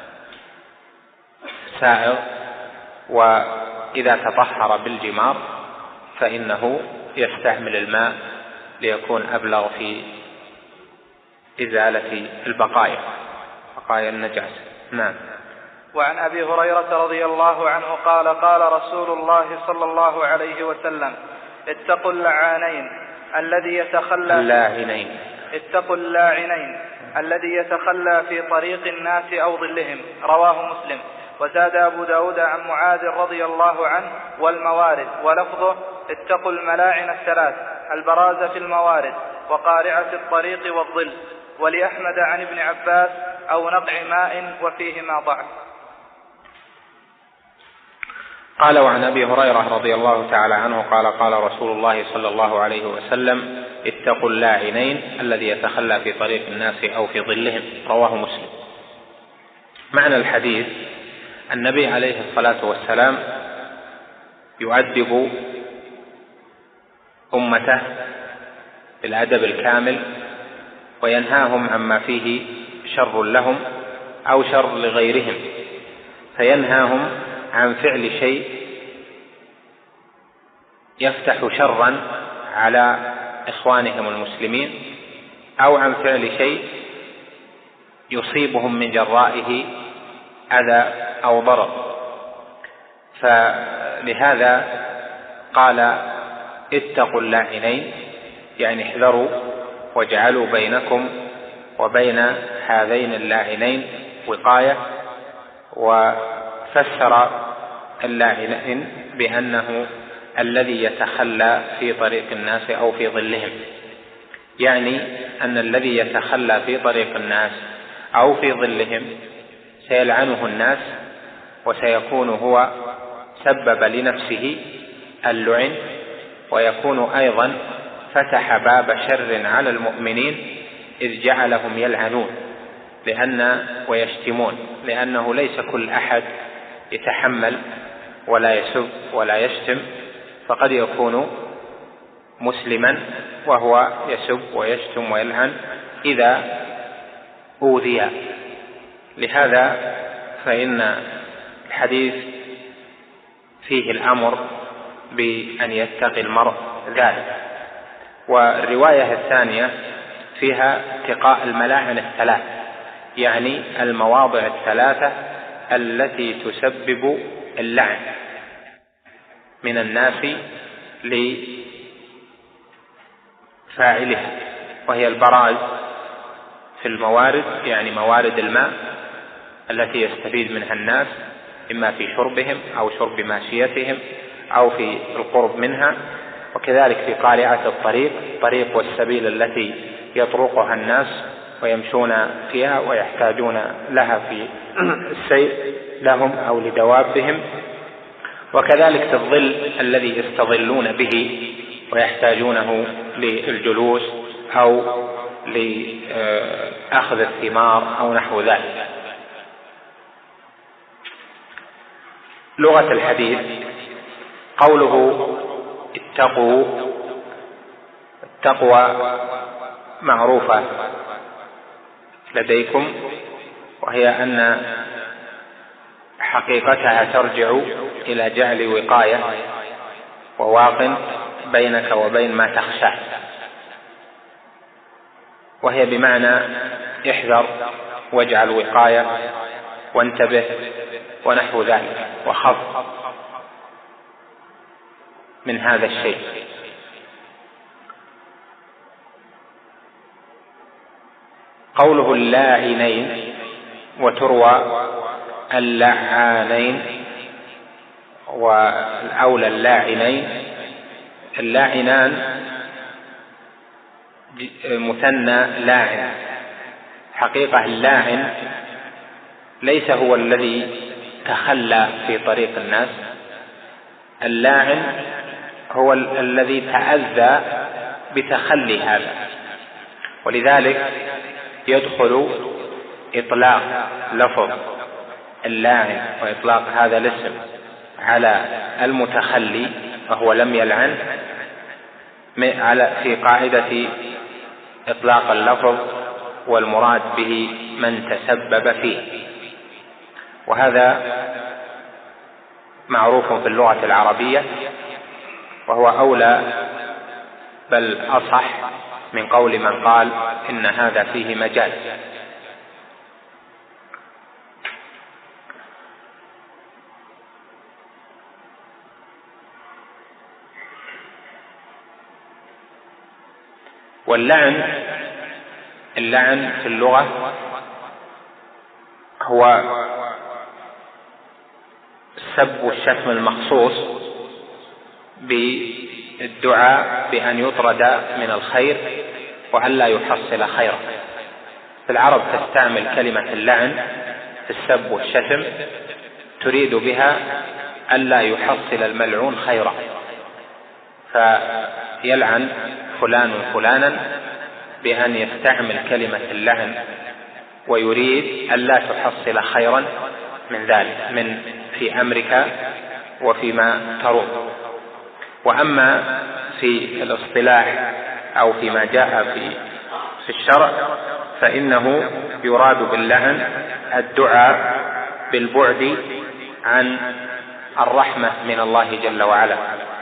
سائغ، وإذا تطهر بالجمار فإنه يستعمل الماء ليكون أبلغ في إزالة بقايا النجاسة. نعم. وعن أبي هريرة رضي الله عنه قال: قال رسول الله صلى الله عليه وسلم: اتقوا اللاعنين الذي يتخلى في طريق الناس أو ظلهم. رواه مسلم. وزاد أبو داود عن معاذ رضي الله عنه: والموارد، ولفظه: اتقوا الملاعن الثلاث، البراز في الموارد، وقارعة الطريق والظل. ولأحمد عن ابن عباس: أو نقع ماء، وفيهما ضعف. قال: وعن أبي هريرة رضي الله تعالى عنه قال: قال رسول الله صلى الله عليه وسلم: اتقوا اللاعنين الذي يتخلى في طريق الناس أو في ظلهم. رواه مسلم. معنى الحديث: النبي عليه الصلاة والسلام يؤدب أمته بالأدب الكامل، وينهاهم عما فيه شر لهم أو شر لغيرهم، فينهاهم عن فعل شيء يفتح شرا على إخوانهم المسلمين، أو عن فعل شيء يصيبهم من جرائه أذى أو ضرر. فلهذا قال: اتقوا اللاعنين، يعني احذروا واجعلوا بينكم وبين هذين اللاعنين وقاية. وفسر اللاعنين بأنه الذي يتخلى في طريق الناس أو في ظلهم، يعني أن الذي يتخلى في طريق الناس أو في ظلهم سيلعنه الناس، وسيكون هو سبب لنفسه اللعن، ويكون أيضا فتح باب شر على المؤمنين إذ جعلهم يلعنون ويشتمون، لأنه ليس كل أحد يتحمل ولا يسب ولا يشتم، فقد يكون مسلما وهو يسب ويشتم ويلعن إذا أوذي. لهذا فإن الحديث فيه الأمر بأن يتقي المرء ذلك. والرواية الثانية فيها اتقاء الملاعن الثلاث، يعني المواضع الثلاثة التي تسبب اللعن من الناس لفاعلها، وهي البراز في الموارد، يعني موارد الماء التي يستفيد منها الناس إما في شربهم أو شرب ماشيتهم أو في القرب منها، وكذلك في قارعة الطريق والسبيل التي يطرقها الناس ويمشون فيها ويحتاجون لها في السير لهم أو لدوابهم، وكذلك في الظل الذي يستظلون به ويحتاجونه للجلوس أو لأخذ الثمار أو نحو ذلك. لغة الحديث: قوله اتقوا، التقوى معروفة لديكم، وهي أن حقيقتها ترجع إلى جعل وقاية وواق بينك وبين ما تخشاه. وهي بمعنى احذر واجعل وقاية وانتبه ونحو ذلك، وخف من هذا الشيء. قوله اللاعنين، وتروى اللعانين، والأولى اللاعنين. اللاعنان مثنى لاعن. حقيقة اللاعن ليس هو الذي تخلى في طريق الناس، اللاعن هو الذي تأذى بتخلي هذا، ولذلك يدخل إطلاق لفظ اللاعن وإطلاق هذا الاسم على المتخلي وهو لم يلعن في قاعدة إطلاق اللفظ والمراد به من تسبب فيه، وهذا معروف في اللغة العربية، وهو أولى بل أصح من قول من قال إن هذا فيه مجاز. اللعن في اللغة هو السب والشتم المخصوص بالدعاء بأن يطرد من الخير وأن لا يحصل خيرا. في العرب تستعمل كلمة اللعن في السب والشتم تريد بها أن لا يحصل الملعون خيرا، فيلعن فلان فلانا بأن يستعمل كلمة اللعن ويريد أن لا تحصل خيرا من ذلك في أمرك وفيما تروم. وأما في الاصطلاح أو فيما جاء في الشرع فإنه يراد باللعن الدعاء بالبعد عن الرحمة من الله جل وعلا.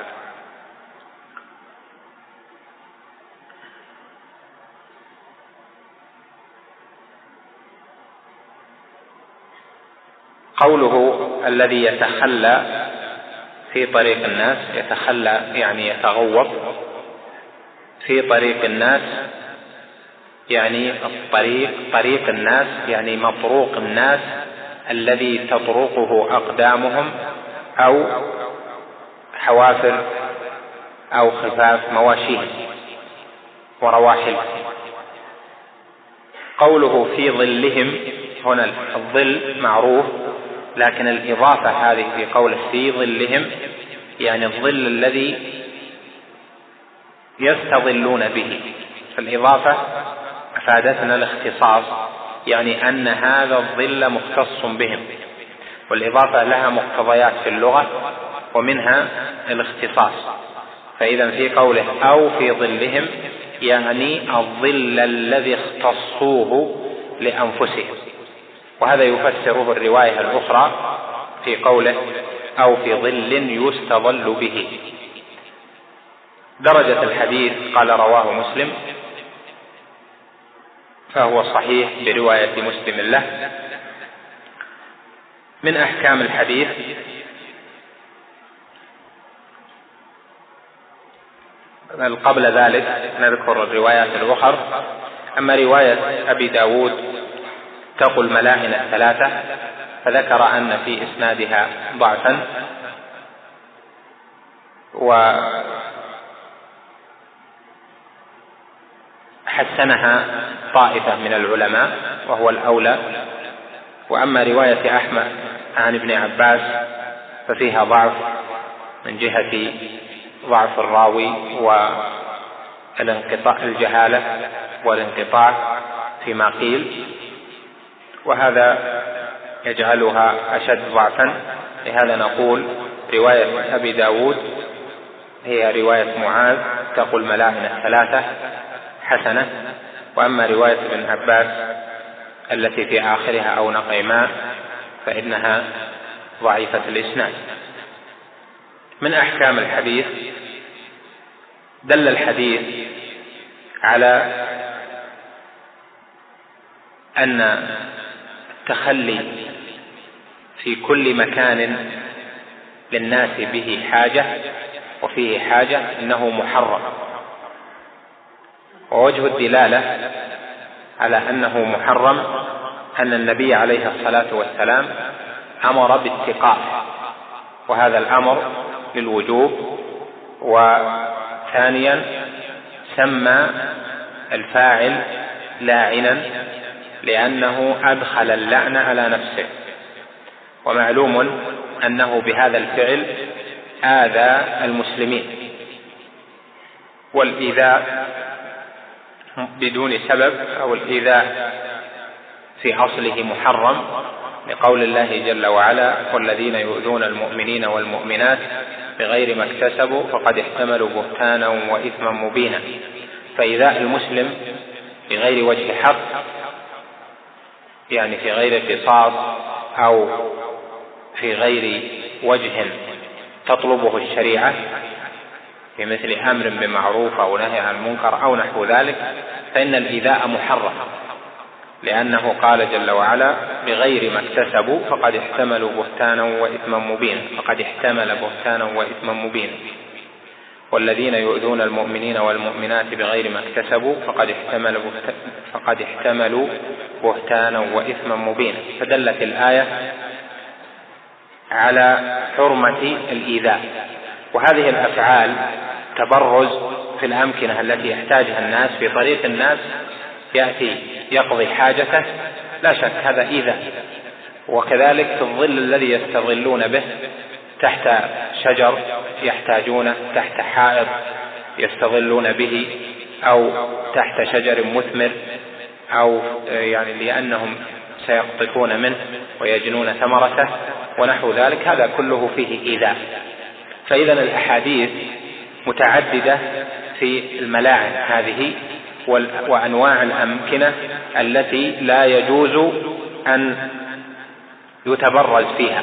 قوله الذي يتخلى في طريق الناس، يتخلى يعني يتغوط في طريق الناس، يعني طريق الناس يعني مطروق الناس الذي تطرقه أقدامهم أو حوافر أو خفاف مواشيهم ورواحلهم. قوله في ظلهم، هنا الظل معروف، لكن الإضافة هذه في قوله في ظلهم يعني الظل الذي يستظلون به، فالإضافة أفادتنا الاختصاص، يعني أن هذا الظل مختص بهم، والإضافة لها مقتضيات في اللغة ومنها الاختصاص. فإذا في قوله أو في ظلهم يعني الظل الذي اختصوه لأنفسهم، وهذا يفسره الرواية الأخرى في قوله أو في ظل يستظل به. درجة الحديث قال رواه مسلم، فهو صحيح برواية مسلم له. من أحكام الحديث قبل ذلك نذكر الروايات الأخرى. أما رواية أبي داود تقل ملاهن الثلاثة، فذكر أن في إسنادها ضعفا، وحسنها طائفة من العلماء وهو الأولى. وأما رواية أحمد عن ابن عباس ففيها ضعف من جهة ضعف الراوي والانقطاع، الجهالة والانقطاع فيما قيل، وهذا يجعلها أشد ضعفا. لهذا نقول رواية أبي داود هي رواية معاذ تقول ملاهن الثلاثة حسنة، وأما رواية ابن عباس التي في آخرها أو نقيماء فإنها ضعيفة الإسناد. من أحكام الحديث، دل الحديث على أن التخلي في كل مكان للناس به حاجة وفيه حاجة إنه محرم. ووجه الدلالة على أنه محرم أن النبي عليه الصلاة والسلام أمر باتقاء، وهذا الأمر للوجوب. وثانيا سمى الفاعل لاعنا لأنه أدخل اللعن على نفسه، ومعلوم أنه بهذا الفعل آذى المسلمين، والإيذاء بدون سبب أو الإيذاء في أصله محرم، لقول الله جل وعلا: والذين يؤذون المؤمنين والمؤمنات بغير ما اكتسبوا فقد احتملوا بهتانا وإثما مبينا. فإيذاء المسلم بغير وجه حق، يعني في غير قصاص أو في غير وجه تطلبه الشريعة، في مثل أمر بمعروف أو نهي عن منكر أو نحو ذلك، فإن الإيذاء محرم، لأنه قال جل وعلا: بغير ما اكتسبوا فقد احتملوا بهتانا وإثما مبينا، فقد احتمل بهتانا وإثما مبينا. والذين يؤذون المؤمنين والمؤمنات بغير ما اكتسبوا فقد احتملوا بهتانا وإثما مبينا. فدلت الآية على حرمة الإيذاء. وهذه الأفعال تبرز في الأمكنة التي يحتاجها الناس، في طريق الناس يأتي يقضي حاجته، لا شك هذا إيذاء. وكذلك في الظل الذي يستظلون به، تحت شجر يحتاجونه، تحت حائط يستظلون به، أو تحت شجر مثمر، أو يعني لأنهم سيقطفون منه ويجنون ثمرته ونحو ذلك، هذا كله فيه إيذاء. فإذا الأحاديث متعددة في الملاعن هذه وأنواع الأمكنة التي لا يجوز أن يتبرز فيها،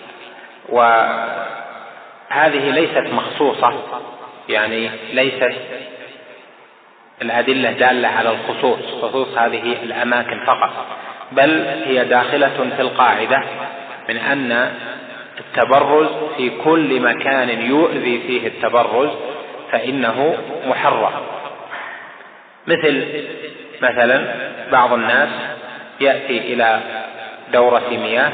وهذه ليست مخصوصة، يعني ليست الأدلة دالة على خصوص هذه الأماكن فقط، بل هي داخلة في القاعدة من أن التبرز في كل مكان يؤذي فيه التبرز فإنه محرم. مثلا بعض الناس يأتي إلى دورة مياه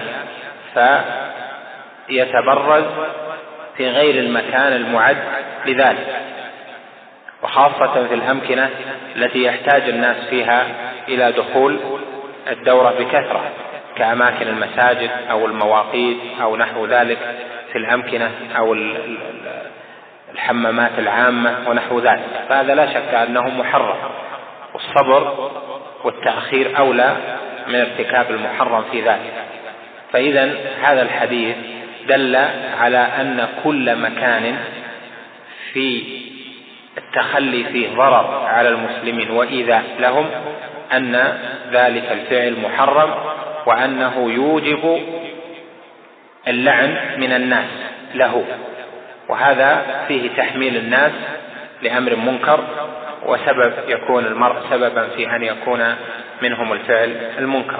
فيتبرز في غير المكان المعد لذلك، وخاصة في الأمكنة التي يحتاج الناس فيها إلى دخول الدورة بكثرة، كأماكن المساجد أو المواقيت أو نحو ذلك، في الأمكنة أو الحمامات العامة ونحو ذلك، فهذا لا شك أنه محرم، والصبر والتأخير أولى من ارتكاب المحرم في ذلك. فإذا هذا الحديث دل على أن كل مكان في التخلي فيه ضرر على المسلمين وإيذاء لهم أن ذلك الفعل محرم، وأنه يوجب اللعن من الناس له، وهذا فيه تحميل الناس لأمر منكر، وسبب يكون المرء سببا في أن يكون منهم الفعل المنكر.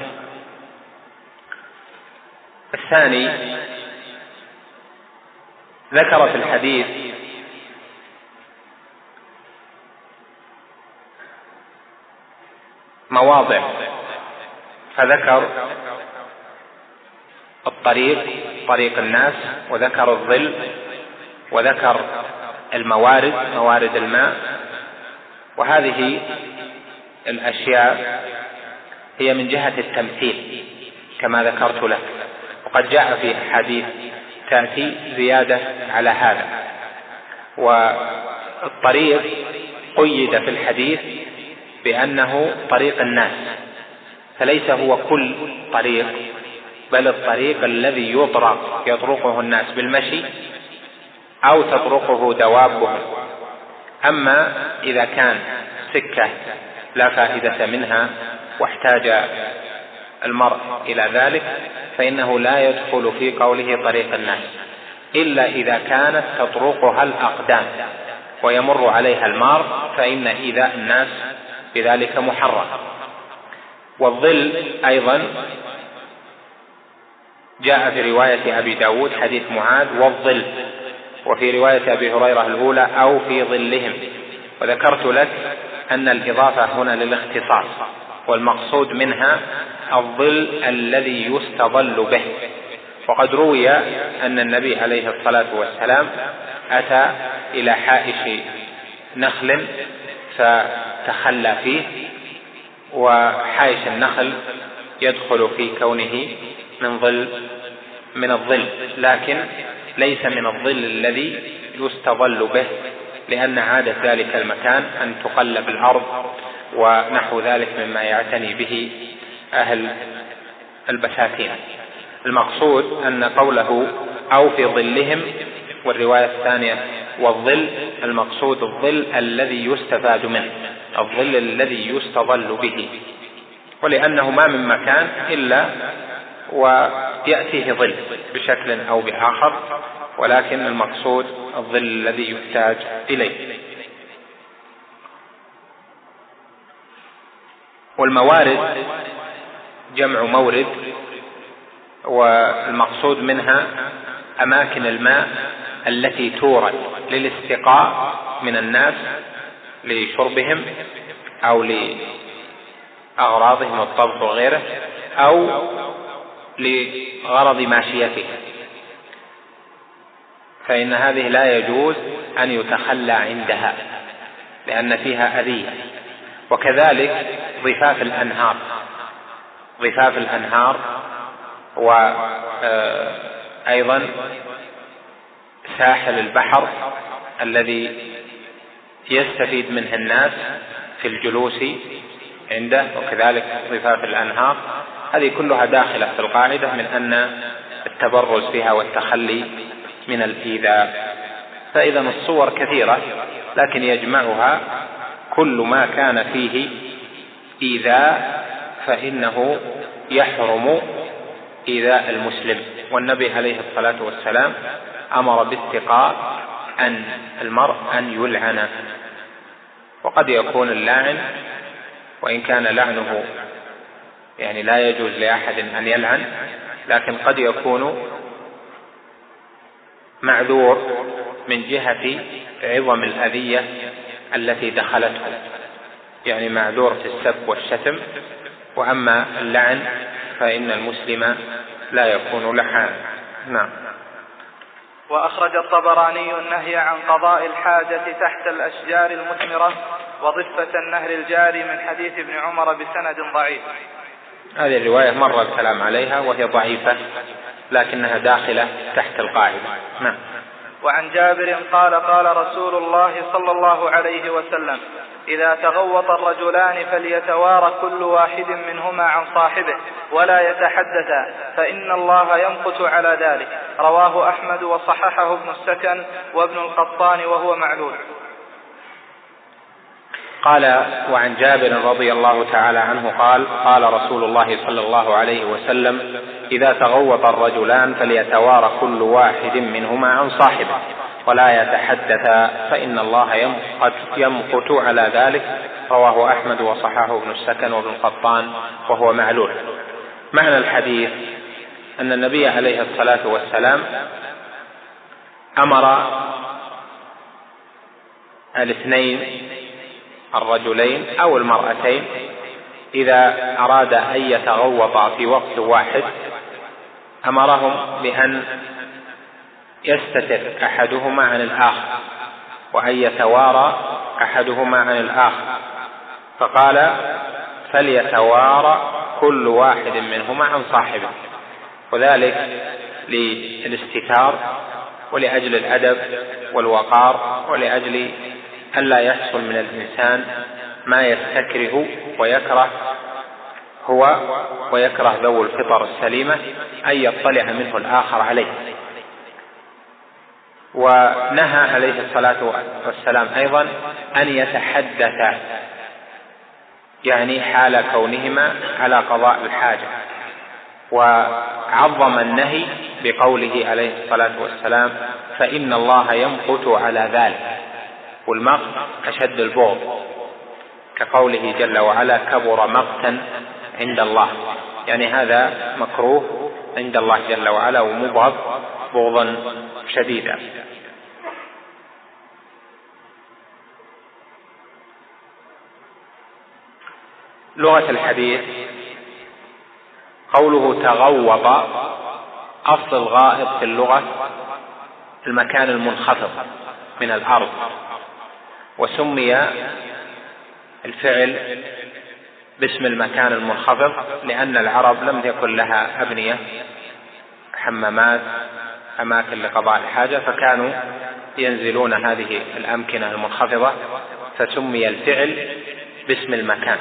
الثاني، ذكر في الحديث مواضع، فذكر طريق الناس، وذكر الظل، وذكر موارد الماء. وهذه الأشياء هي من جهة التمثيل كما ذكرت لك، وقد جاء في حديث تأتي زيادة على هذا. والطريق قيد في الحديث بأنه طريق الناس، فليس هو كل طريق، بل الطريق الذي يطرقه الناس بالمشي أو تطرقه دوابهم. أما إذا كان سكة لا فائدة منها واحتاج المرء إلى ذلك، فإنه لا يدخل في قوله طريق الناس، إلا إذا كانت تطرقها الأقدام ويمر عليها المار، فإن إيذاء الناس بذلك محرم. والظل أيضا جاء في رواية أبي داود حديث معاذ والظل، وفي رواية أبي هريرة الأولى أو في ظلهم. وذكرت لك أن الإضافة هنا للاختصاص، والمقصود منها الظل الذي يستظل به. وقد روي أن النبي عليه الصلاة والسلام أتى إلى حائش نخل فتخلى فيه، وحائش النخل يدخل في كونه من الظل، لكن ليس من الظل الذي يستظل به، لأن عادة ذلك المكان أن تقلب الأرض ونحو ذلك مما يعتني به أهل البساتين. المقصود أن قوله أو في ظلهم، والرواية الثانية والظل، المقصود الظل الذي يستفاد منه، الظل الذي يستظل به، ولأنه ما من مكان إلا ويأتيه ظل بشكل أو بآخر، ولكن المقصود الظل الذي يحتاج إليه. والموارد جمع مورد، والمقصود منها أماكن الماء التي تورد للاستقاء من الناس لشربهم أو لأغراضهم الطبخ وغيره، أو لغرض ماشيتهم، فإن هذه لا يجوز أن يتخلى عندها لأن فيها أذية. وكذلك ضفاف الأنهار وأيضا ساحل البحر الذي يستفيد منه الناس في الجلوس عنده، وكذلك ضفاف الأنهار، هذه كلها داخلة في القاعدة من أن التبرز بها والتخلي من الإيذاء. فإذا الصور كثيرة، لكن يجمعها كل ما كان فيه إيذاء فإنه يحرم إيذاء المسلم. والنبي عليه الصلاة والسلام أمر باتقاء أن المرء أن يلعن، وقد يكون اللاعن وإن كان لعنه يعني لا يجوز لأحد أن يلعن، لكن قد يكون معذور من جهة عظم الأذية التي دخلته، يعني معذور في السب والشتم. وأما اللعن فإن المسلم لا يكون لعانا. نعم. وأخرج الطبراني النهي عن قضاء الحاجة تحت الأشجار المثمرة وضفة النهر الجاري من حديث ابن عمر بسند ضعيف. هذه الرواية مر الكلام عليها وهي ضعيفة، لكنها داخلة تحت القاعدة. نعم. وعن جابر قال قال رسول الله صلى الله عليه وسلم: إذا تغوط الرجلان فليتوارى كل واحد منهما عن صاحبه ولا يتحدثا فإن الله يمقت على ذلك. رواه أحمد وصححه ابن السكن وابن القطان وهو معلول. قال: وعن جابر رضي الله تعالى عنه قال: قال رسول الله صلى الله عليه وسلم: إذا تغوط الرجلان فليتوارى كل واحد منهما عن صاحبه ولا يتحدثا فإن الله يمقت على ذلك. رواه أحمد وصححه ابن السكن وابن القطان وهو معلول. معنى الحديث أن النبي عليه الصلاة والسلام أمر الاثنين الرجلين أو المرأتين إذا أراد أن يتغوط في وقت واحد أمرهم بأن يستتر أحدهما عن الآخر وأن يتوارى أحدهما عن الآخر، فقال: فليتوارى كل واحد منهما عن صاحبه، وذلك للاستتار ولأجل الأدب والوقار، ولأجل ألا يحصل من الإنسان ما يستكره ويكره هو ويكره ذو الفطر السليمة أن يطلع منه الآخر عليه. ونهى عليه الصلاة والسلام أيضا أن يتحدثا، يعني حال كونهما على قضاء الحاجة، وعظم النهي بقوله عليه الصلاة والسلام: فإن الله يمقت على ذلك. والمقت أشد البغض، كقوله جل وعلا: كبر مقتا عند الله، يعني هذا مكروه عند الله جل وعلا ومبغض بغضا شديدا. لغة الحديث قوله تغوط، أصل الغائط في اللغة المكان المنخفض من الأرض، وسمي الفعل باسم المكان المنخفض لأن العرب لم يكن لها أبنية حمامات أماكن لقضاء الحاجة، فكانوا ينزلون هذه الأمكنة المنخفضة، فسمي الفعل باسم المكان.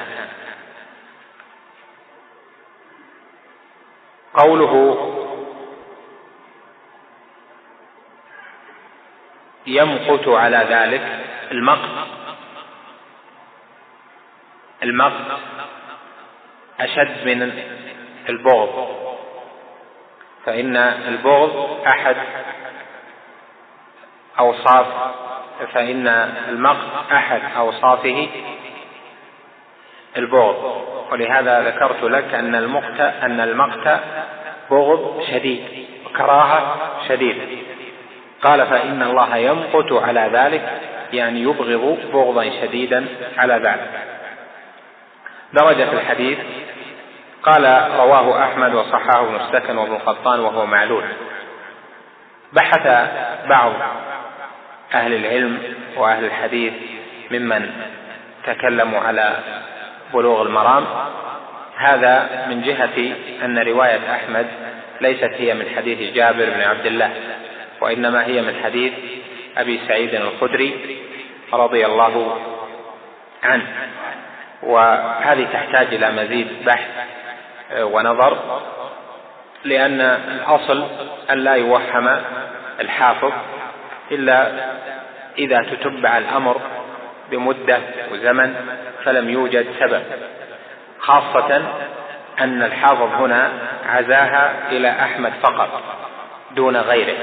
قوله يمقت على ذلك، المقت أشد من البغض، فإن البغض أحد أوصاف، فإن المقت أحد أوصافه البغض، ولهذا ذكرت لك أن المقت بغض شديد وكراهة شديدة. قال فإن الله يمقت على ذلك، يعني يبغض بغضا شديدا على ذلك. درجة الحديث قال رواه أحمد وصححه ابن السكن وابن قطان وهو معلول. بحث بعض أهل العلم وأهل الحديث ممن تكلموا على بلوغ المرام هذا من جهة أن رواية أحمد ليست هي من حديث جابر بن عبد الله، وإنما هي من حديث أبي سعيد الخدري رضي الله عنه، وهذه تحتاج إلى مزيد بحث ونظر، لأن الأصل أن لا يوهم الحافظ إلا إذا تتبع الأمر بمدة وزمن فلم يوجد سبب، خاصة أن الحافظ هنا عزاها إلى أحمد فقط دون غيره،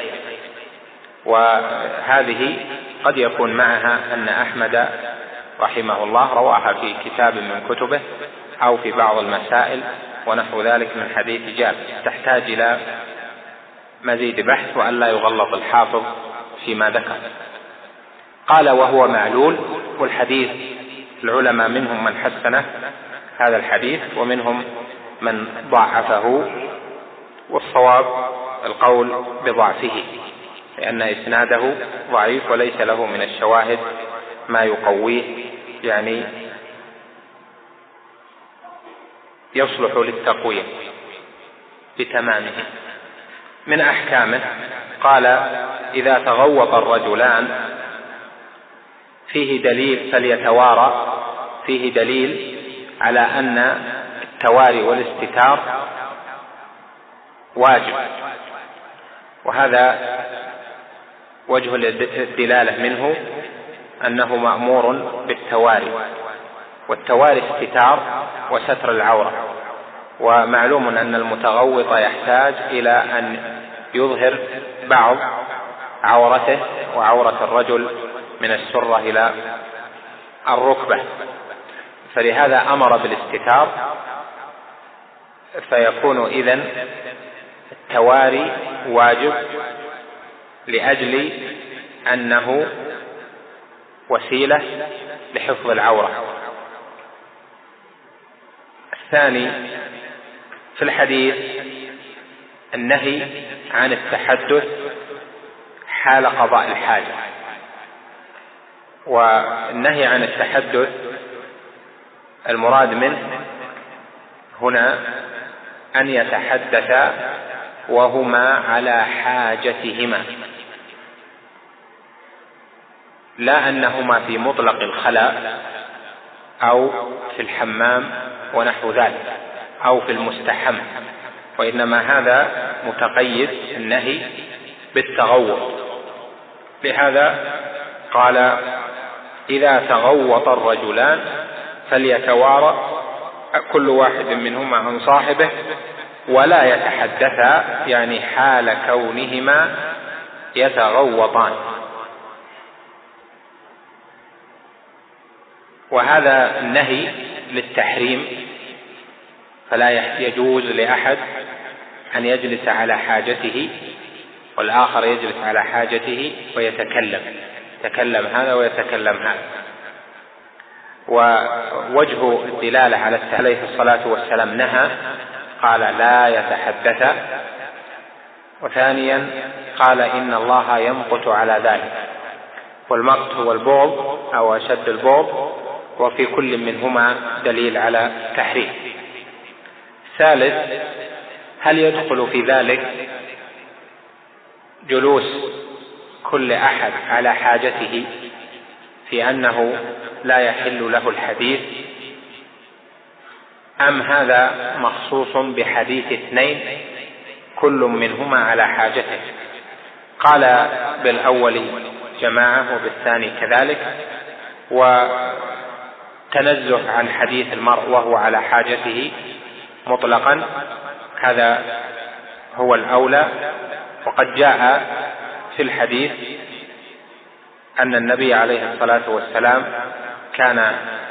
وهذه قد يكون معها أن أحمد رحمه الله رواها في كتاب من كتبه أو في بعض المسائل ونحو ذلك من حديث جابر، تحتاج إلى مزيد بحث وأن لا يغلط الحافظ فيما ذكر. قال وهو معلول، والحديث العلماء منهم من حسنه هذا الحديث ومنهم من ضعفه، والصواب القول بضعفه لأن إسناده ضعيف وليس له من الشواهد ما يقويه، يعني يصلح للتقوية بتمامه. من أحكامه قال إذا تغوط الرجلان فيه دليل فليتوارى، فيه دليل على أن التواري والاستتار واجب، وهذا وجه الدلالة منه أنه مأمور بالتواري، والتواري استتار وستر العورة، ومعلوم أن المتغوط يحتاج إلى أن يظهر بعض عورته وعورة الرجل من السرة إلى الركبة، فلهذا أمر بالاستتار، فيكون إذن التواري واجب لأجل أنه وسيلة لحفظ العورة. الثاني في الحديث النهي عن التحدث حال قضاء الحاجة، والنهي عن التحدث المراد منه هنا أن يتحدثا وهما على حاجتهما، لا أنهما في مطلق الخلاء أو في الحمام ونحو ذلك أو في المستحم، وإنما هذا متقيد النهي بالتغوط. لهذا قال إذا تغوط الرجلان فليتوارى كل واحد منهما عن صاحبه ولا يتحدثا، يعني حال كونهما يتغوطان. وهذا النهي للتحريم، فلا يجوز لأحد أن يجلس على حاجته والآخر يجلس على حاجته ويتكلم هذا ويتكلم هذا. ووجه الدلالة عليه الصلاة والسلام نهى، قال لا يتحدث، وثانيا قال إن الله يمقت على ذلك، والمقت هو البغض أو أشد البغض، وفي كل منهما دليل على تحريم. ثالث، هل يدخل في ذلك جلوس كل أحد على حاجته في أنه لا يحل له الحديث، أم هذا مخصوص بحديث اثنين كل منهما على حاجته؟ قال بالأول جماعة وبالثاني كذلك، وتنزه عن حديث المرء وهو على حاجته مطلقا هذا هو الأولى. وقد جاء في الحديث أن النبي عليه الصلاة والسلام كان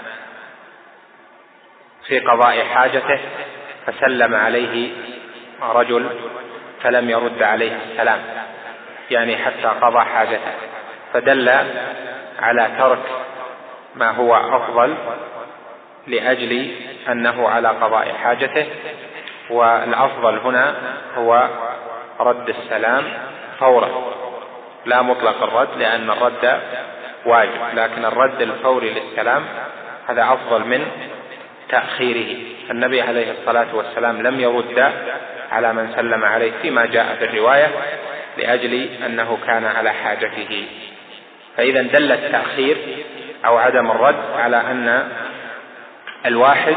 في قضاء حاجته فسلم عليه رجل فلم يرد عليه السلام، يعني حتى قضى حاجته، فدل على ترك ما هو أفضل لأجل أنه على قضاء حاجته. والأفضل هنا هو رد السلام فورا، لا مطلق الرد، لأن الرد واجب، لكن الرد الفوري للسلام هذا أفضل من تأخيره. النبي عليه الصلاة والسلام لم يرد على من سلم عليه فيما جاء في الرواية لأجل أنه كان على حاجته. فإذا دل التأخير أو عدم الرد على أن الواحد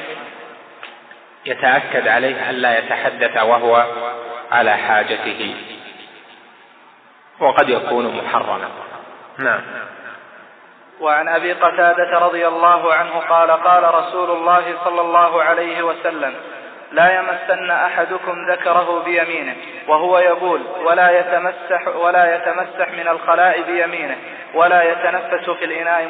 يتأكد عليه ألا يتحدث وهو على حاجته، وقد يكون محرما. نعم. وعن أبي قتادة رضي الله عنه قال قال رسول الله صلى الله عليه وسلم: لا يمسن أحدكم ذكره بيمينه وهو يبول ولا يتمسح من الخلاء بيمينه ولا يتنفس في الإناء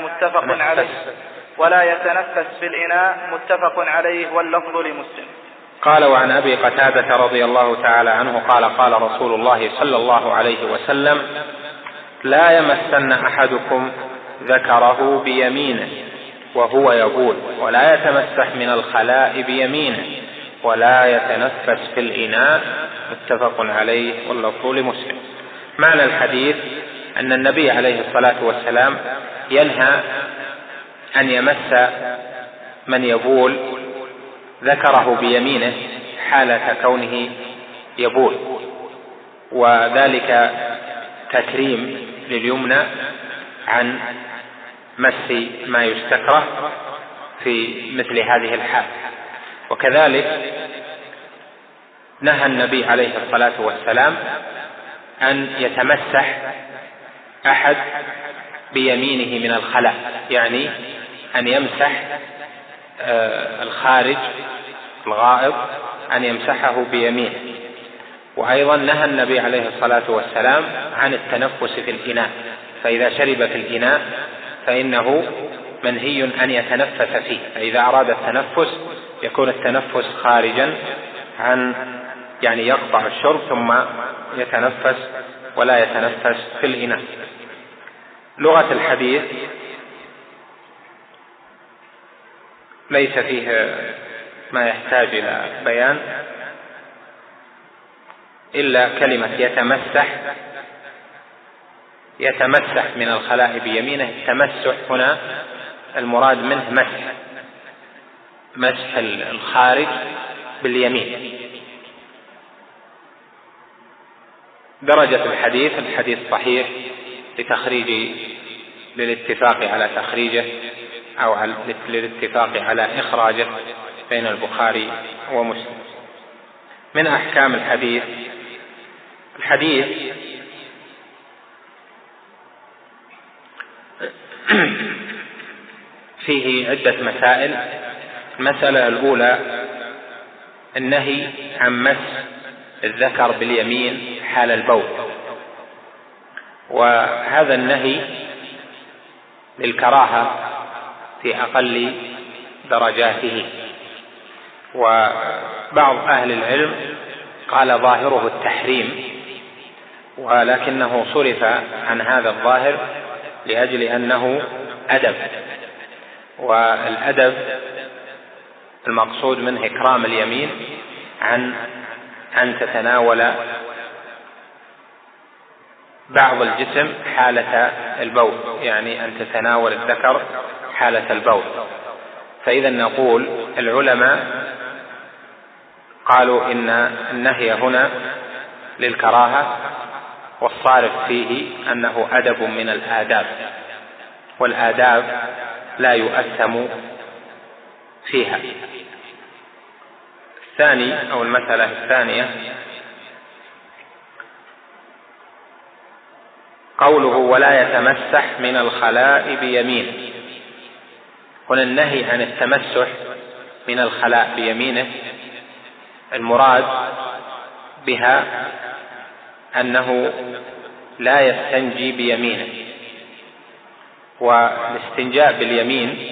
متفق عليه واللفظ لمسلم. قال وعن أبي قتادة رضي الله تعالى عنه قال قال رسول الله صلى الله عليه وسلم: لا يمسن أحدكم ذكره بيمينه وهو يبول ولا يتمسح من الخلاء بيمينه ولا يتنفس في الإناء متفق عليه واللفظ لمسلم. معنى الحديث أن النبي عليه الصلاة والسلام ينهى أن يمس من يبول ذكره بيمينه حالة كونه يبول، وذلك تكريم لليمنى عن مس ما يستكره في مثل هذه الحال. وكذلك نهى النبي عليه الصلاة والسلام أن يتمسح أحد بيمينه من الخلاء، يعني أن يمسح الخارج الغائط أن يمسحه بيمينه. وأيضا نهى النبي عليه الصلاة والسلام عن التنفس في الإناء، فإذا شرب في الإناء فإنه منهي أن يتنفس فيه، فإذا أراد التنفس يكون التنفس خارجا عن، يعني يقطع الشرب ثم يتنفس ولا يتنفس في الإناء. لغة الحديث ليس فيه ما يحتاج إلى بيان إلا كلمة يتمسح من الخلاء بيمينه. التمسح هنا المراد منه مسح الخارج باليمين. درجة الحديث صحيح للاتفاق على تخريجه أو للاتفاق على إخراجه بين البخاري ومسلم. من أحكام الحديث فيه عدة مسائل. المسألة الأولى النهي عن مس الذكر باليمين حال البول، وهذا النهي للكراهة في أقل درجاته، وبعض أهل العلم قال ظاهره التحريم، ولكنه صرف عن هذا الظاهر لأجل أنه أدب، والأدب المقصود منه إكرام اليمين عن أن تتناول بعض الجسم حالة البول، يعني أن تتناول الذكر حالة البول. فإذا نقول العلماء قالوا إن النهي هنا للكراهة، والصارف فيه أنه أدب من الآداب، والآداب لا يؤثم فيها. الثاني أو المسألة الثانية قوله ولا يتمسح من الخلاء بيمينه. هنا النهي عن التمسح من الخلاء بيمينه المراد بها أنه لا يستنجي بيمينه، والاستنجاء باليمين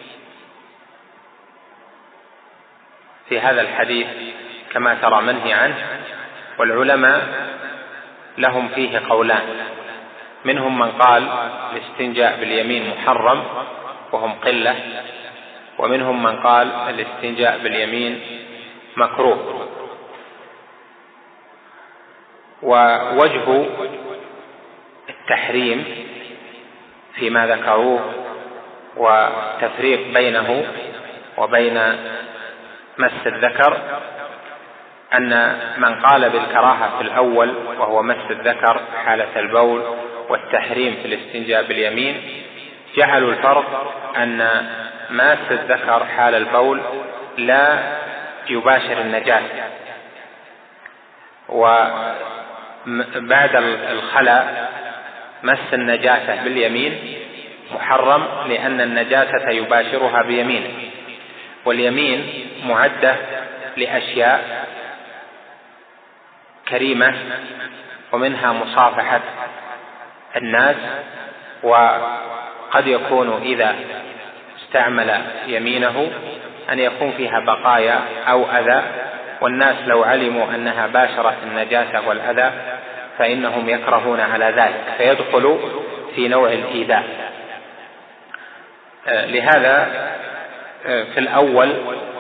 في هذا الحديث كما ترى منهي عنه، والعلماء لهم فيه قولان، منهم من قال الاستنجاء باليمين محرم وهم قلة، ومنهم من قال الاستنجاء باليمين مكروه. ووجه التحريم فيما ذكروه والتفريق بينه وبين مس الذكر أن من قال بالكراهة في الأول وهو مس الذكر حالة البول والتحريم في الاستنجاء باليمين جعلوا الفرق أن مس الذكر حال البول لا يباشر النجاسة، وبعد الخلاء مس النجاسة باليمين محرم لأن النجاسة يباشرها بيمينه، واليمين معدة لأشياء كريمة ومنها مصافحة الناس، وقد يكون إذا استعمل يمينه أن يكون فيها بقايا أو أذى، والناس لو علموا أنها باشرت النجاسة والأذى فإنهم يكرهون على ذلك فيدخل في نوع الإيذاء. لهذا في الأول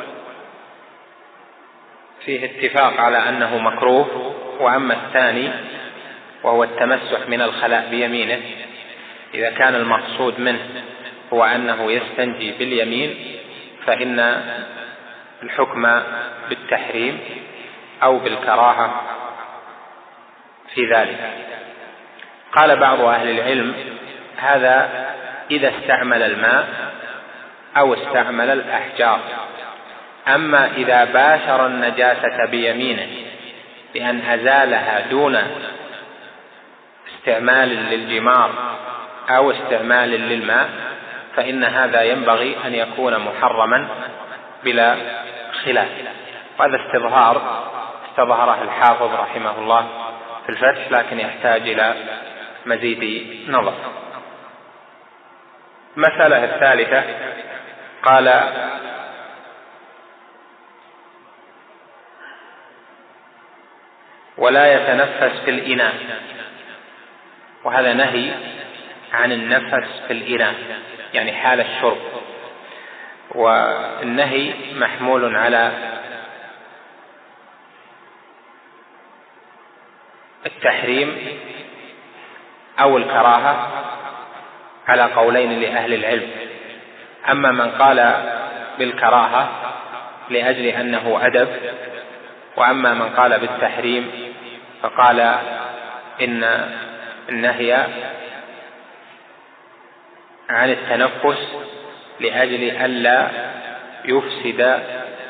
فيه اتفاق على أنه مكروه، وأما الثاني وهو التمسح من الخلاء بيمينه إذا كان المقصود منه هو أنه يستنجي باليمين فإن الحكم بالتحريم أو بالكراهة في ذلك. قال بعض أهل العلم هذا إذا استعمل الماء أو استعمل الأحجار، أما إذا باشر النجاسة بيمينه بأن أزالها دون استعمال للجمار أو استعمال للماء فإن هذا ينبغي أن يكون محرما بلا خلاف. وهذا استظهره الحافظ رحمه الله في الفتح، لكن يحتاج إلى مزيد نظر. المسألة الثالثة قال ولا يتنفس في الإناء، وهذا نهي عن النفس في الإناء يعني حال الشرب، والنهي محمول على التحريم أو الكراهة على قولين لأهل العلم. أما من قال بالكراهة لأجل أنه أدب، وأما من قال بالتحريم فقال إن النهي عن التنفس لأجل ألا يفسد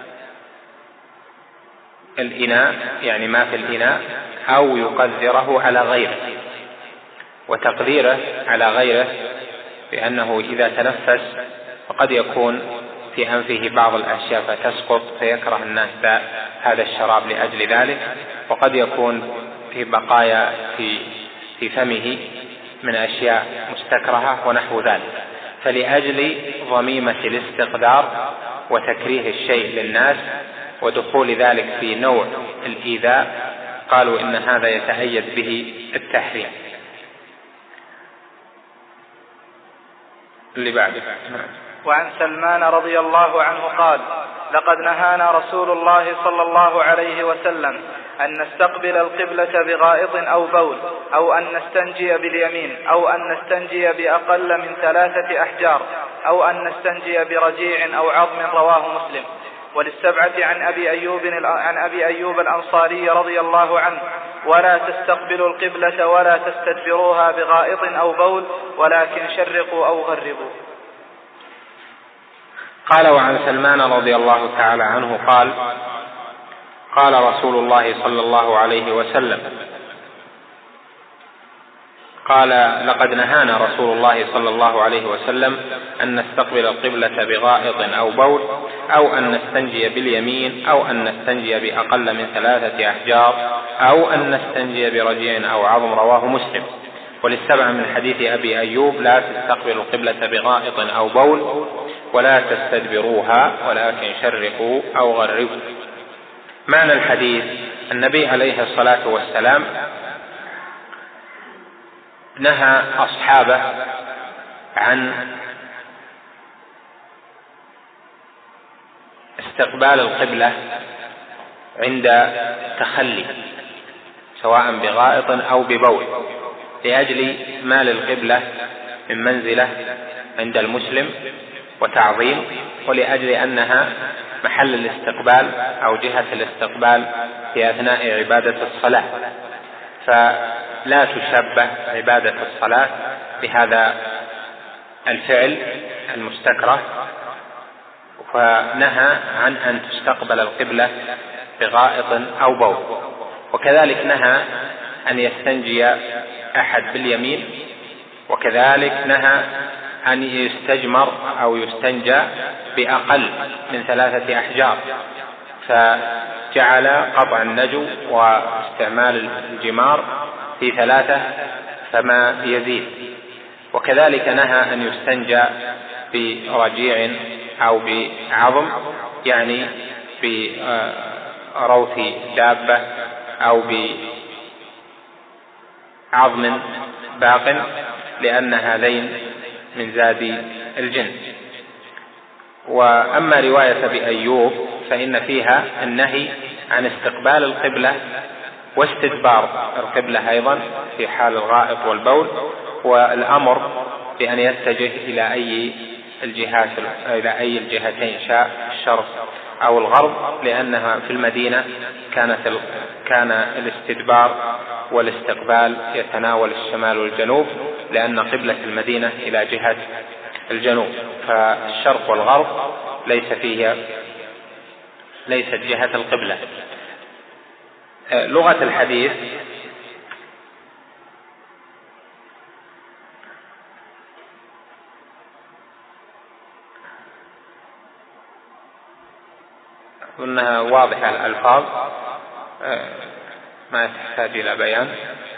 الإناء يعني ما في الإناء أو يقدره على غيره. وتقديره على غيره بأنه إذا تنفس فقد يكون في أنفه بعض الأشياء فتسقط فيكره الناس هذا الشراب لأجل ذلك، وقد يكون في بقايا في فمه من أشياء مستكرهة ونحو ذلك، فلأجل ضميمة الاستقدار وتكريه الشيء للناس ودخول ذلك في نوع الإيذاء قالوا إن هذا يتأيد به التحريم. اللي بعده. وعن سلمان رضي الله عنه قال: لقد نهانا رسول الله صلى الله عليه وسلم أن نستقبل القبلة بغائط أو بول، أو أن نستنجي باليمين، أو أن نستنجي بأقل من 3 أحجار، أو أن نستنجي برجيع أو عظم. رواه مسلم. وللسبعة عن أبي أيوب الأنصاري رضي الله عنه: ولا تستقبلوا القبلة ولا تستدبروها بغائط أو بول، ولكن شرقوا أو غربوا. قال: وعن سلمان رضي الله تعالى عنه قال: قال رسول الله صلى الله عليه وسلم قال: لقد نهانا رسول الله صلى الله عليه وسلم أن نستقبل القبلة بغائط أو بول، أو أن نستنجي باليمين، أو أن نستنجي بأقل من 3 أحجار، أو أن نستنجي برجيع أو عظم. رواه مسلم. وللسبع من حديث أبي أيوب: لا تستقبلوا القبلة بغائط أو بول، ولا تستدبروها، ولكن شرقوا أو غربوا. معنى الحديث: النبي عليه الصلاة والسلام نهى أصحابه عن استقبال القبلة عند تخلي، سواء بغائط أو ببول، لأجل ما للقبلة من منزلة عند المسلم وتعظيم، ولأجل أنها محل الاستقبال أو جهة الاستقبال في أثناء عبادة الصلاة، فلا تشبه عبادة الصلاة بهذا الفعل المستكره. فنهى عن أن تستقبل القبلة بغائط أو بول. وكذلك نهى أن يستنجي أحد باليمين، وكذلك نهى أن يستجمر أو يستنجى بأقل من 3 أحجار، فجعل قطع النجو واستعمال الجمار في 3 فما يزيد. وكذلك نهى أن يستنجى برجيع أو بعظم، يعني بروث دابة أو بعظم باق، لأن هذين من زاد الجن. وأما رواية أبي أيوب فإن فيها النهي عن استقبال القبلة واستدبار القبلة أيضا في حال الغائط والبول، والأمر بأن يتجه إلى أي الجهتين شاء، الشرق أو الغرب، لأنها في المدينة كان الاستدبار والاستقبال يتناول الشمال والجنوب، لأن قبلة المدينة إلى جهة الجنوب، فالشرق والغرب ليست جهة القبلة. لغة الحديث: أنها واضحة الألفاظ ما تحتاج إلى بيان.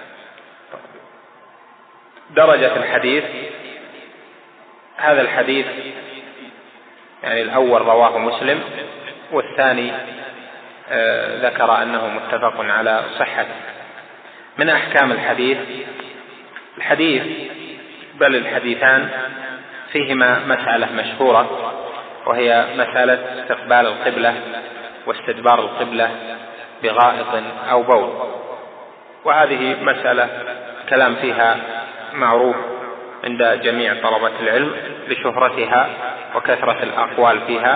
درجة الحديث: هذا الحديث يعني الأول رواه مسلم، والثاني ذكر أنه متفق على صحته. من أحكام الحديث بل الحديثان فيهما مسألة مشهورة، وهي مسألة استقبال القبلة واستدبار القبلة بغائط أو بول، وهذه مسألة كلام فيها معروف عند جميع طلبة العلم لشهرتها وكثرة الأقوال فيها،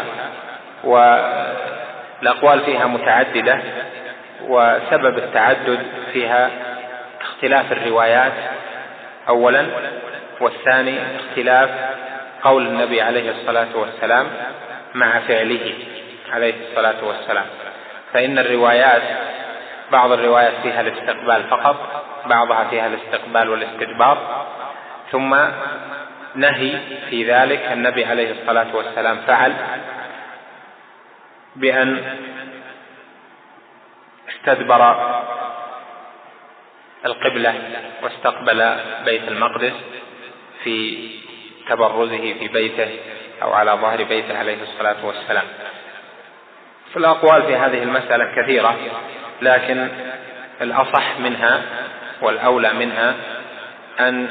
والأقوال فيها متعددة، وسبب التعدد فيها اختلاف الروايات أولا، والثاني اختلاف قول النبي عليه الصلاة والسلام مع فعله عليه الصلاة والسلام. فإن بعض الروايات فيها الاستقبال فقط، بعضها فيها الاستقبال والاستدبار، ثم نهي في ذلك النبي عليه الصلاة والسلام فعل بأن استدبر القبلة واستقبل بيت المقدس في تبرزه في بيته أو على ظهر بيته عليه الصلاة والسلام. فالأقوال في هذه المسألة كثيرة، لكن الأصح منها والأولى منها أن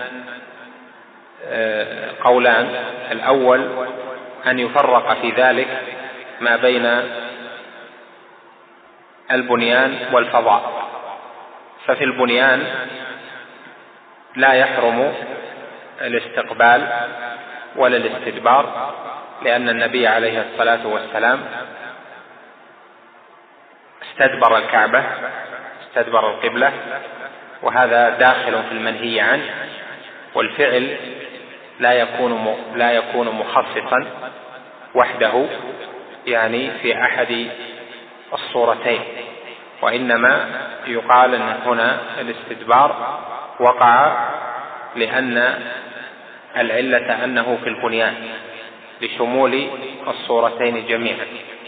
قولان: الأول أن يفرق في ذلك ما بين البنيان والفضاء، ففي البنيان لا يحرم الاستقبال ولا الاستدبار، لأن النبي عليه الصلاة والسلام استدبر الكعبة، استدبر القبلة، وهذا داخل في المنهي عنه، والفعل لا يكون مخصصا وحده يعني في أحد الصورتين، وإنما يقال أن هنا الاستدبار وقع لأن العلة أنه في البنيان لشمول الصورتين جميعا.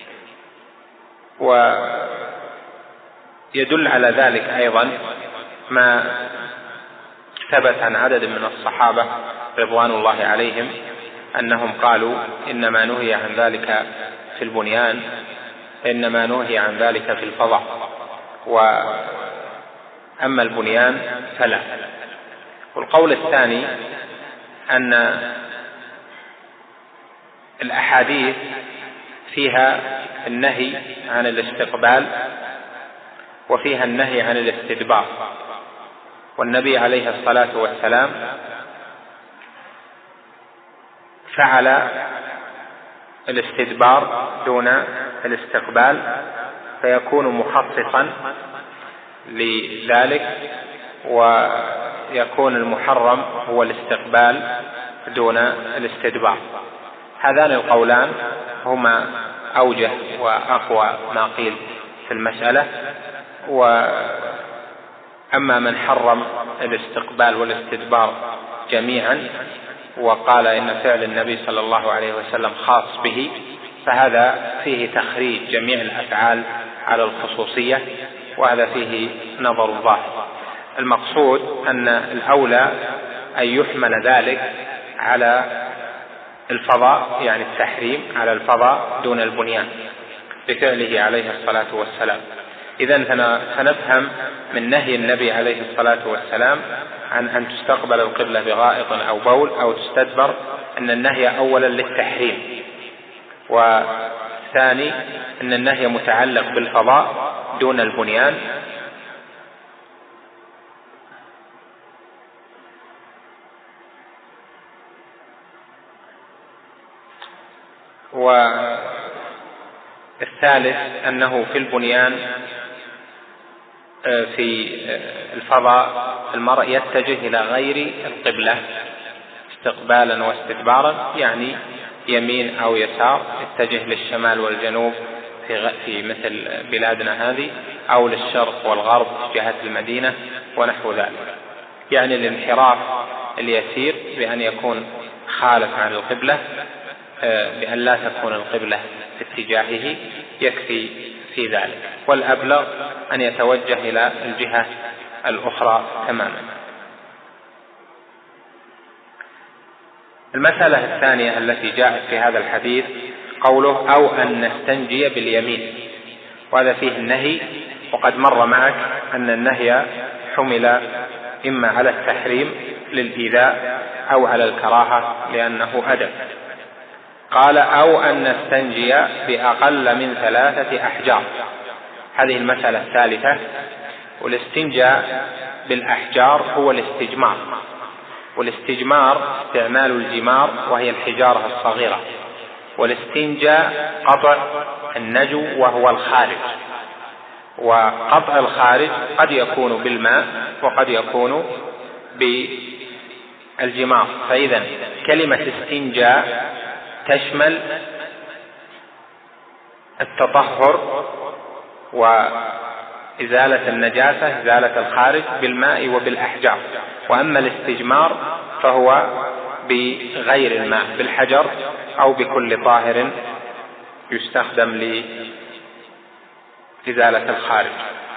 ويدل على ذلك أيضا ما ثبت عن عدد من الصحابة رضوان الله عليهم أنهم قالوا: إنما نهي عن ذلك في البنيان، إنما نهي عن ذلك في الفضاء، وأما البنيان فلا. والقول الثاني أن الأحاديث فيها النهي عن الاستقبال وفيها النهي عن الاستدبار، والنبي عليه الصلاة والسلام فعل الاستدبار دون الاستقبال، فيكون مخصصا لذلك، ويكون المحرم هو الاستقبال دون الاستدبار. هذان القولان هما أوجه وأقوى ما قيل في المسألة. وأما من حرم الاستقبال والاستدبار جميعا وقال إن فعل النبي صلى الله عليه وسلم خاص به، فهذا فيه تخريج جميع الأفعال على الخصوصية، وهذا فيه نظر ظاهر. المقصود أن الأولى أن يحمل ذلك على الفضاء، يعني التحريم على الفضاء دون البنيان بفعله عليه الصلاة والسلام. إذن فنفهم من نهي النبي عليه الصلاة والسلام عن أن تستقبل القبلة بغائط أو بول أو تستدبر أن النهي أولا للتحريم، وثاني أن النهي متعلق بالفضاء دون البنيان. والثالث أنه في البنيان في الفضاء المرء يتجه إلى غير القبلة استقبالا واستدبارا، يعني يمين أو يسار، يتجه للشمال والجنوب في مثل بلادنا هذه، أو للشرق والغرب جهة المدينة ونحو ذلك، يعني الانحراف اليسير بأن يكون خالف عن القبلة، بأن لا تكون القبلة في اتجاهه يكفي في ذلك، والأبلغ أن يتوجه إلى الجهة الأخرى تماما. المسألة الثانية التي جاءت في هذا الحديث قوله: أو أن نستنجي باليمين، وهذا فيه النهي، وقد مر معك أن النهي حمل إما على التحريم للإيذاء أو على الكراهة لأنه أدب. قال: أو أن نستنجي بأقل من 3 أحجار. هذه المسألة الثالثة. والاستنجاء بالأحجار هو الاستجمار، والاستجمار استعمال الجمار وهي الحجارة الصغيرة، والاستنجاء قطع النجو وهو الخارج، وقطع الخارج قد يكون بالماء وقد يكون بالجمار. فإذا كلمة استنجاء تشمل التطهر وإزالة النجاسة، إزالة الخارج بالماء وبالأحجار. وأما الاستجمار فهو بغير الماء، بالحجر أو بكل طاهر يستخدم لإزالة الخارج.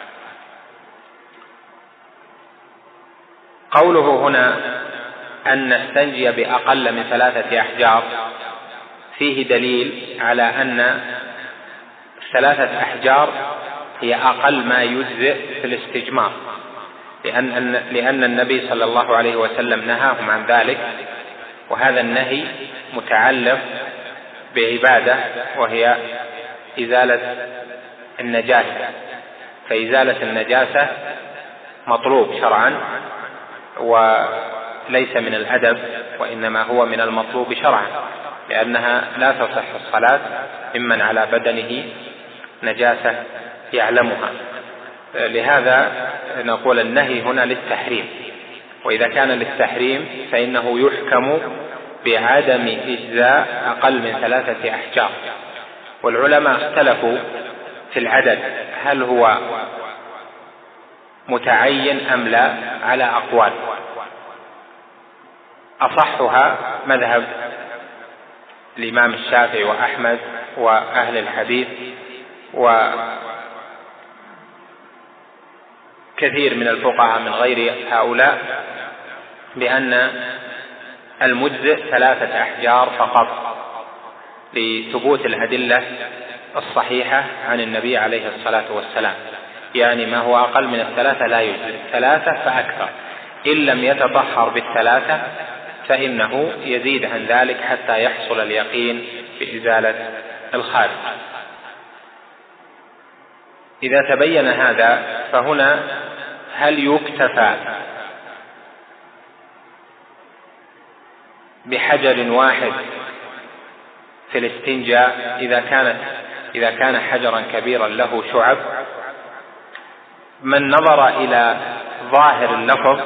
قوله هنا أن نستنجي بأقل من 3 أحجار فيه دليل على أن 3 أحجار هي أقل ما يجزئ في الاستجمار، لأن النبي صلى الله عليه وسلم نهاهم عن ذلك، وهذا النهي متعلق بعبادة وهي إزالة النجاسة، فإزالة النجاسة مطلوب شرعا وليس من الأدب، وإنما هو من المطلوب شرعا، لأنها لا تصح الصلاة ممن على بدنه نجاسة يعلمها. لهذا نقول النهي هنا للتحريم، وإذا كان للتحريم فإنه يحكم بعدم إجزاء أقل من 3 أحجار. والعلماء اختلفوا في العدد، هل هو متعين أم لا، على أقوال. أصحها مذهب الإمام الشافعي وأحمد وأهل الحديث وكثير من الفقهاء من غير هؤلاء، بأن المجزئ 3 أحجار فقط، لثبوت الأدلة الصحيحة عن النبي عليه الصلاة والسلام، يعني ما هو أقل من 3 لا يجزئ، 3 فأكثر. إن لم يتطهر بال3 فإنه يزيد عن ذلك حتى يحصل اليقين بإزالة الخارج. إذا تبين هذا فهنا هل يكتفى بحجر واحد في الاستنجاء إذا كان حجرا كبيرا له شعب؟ من نظر إلى ظاهر اللفظ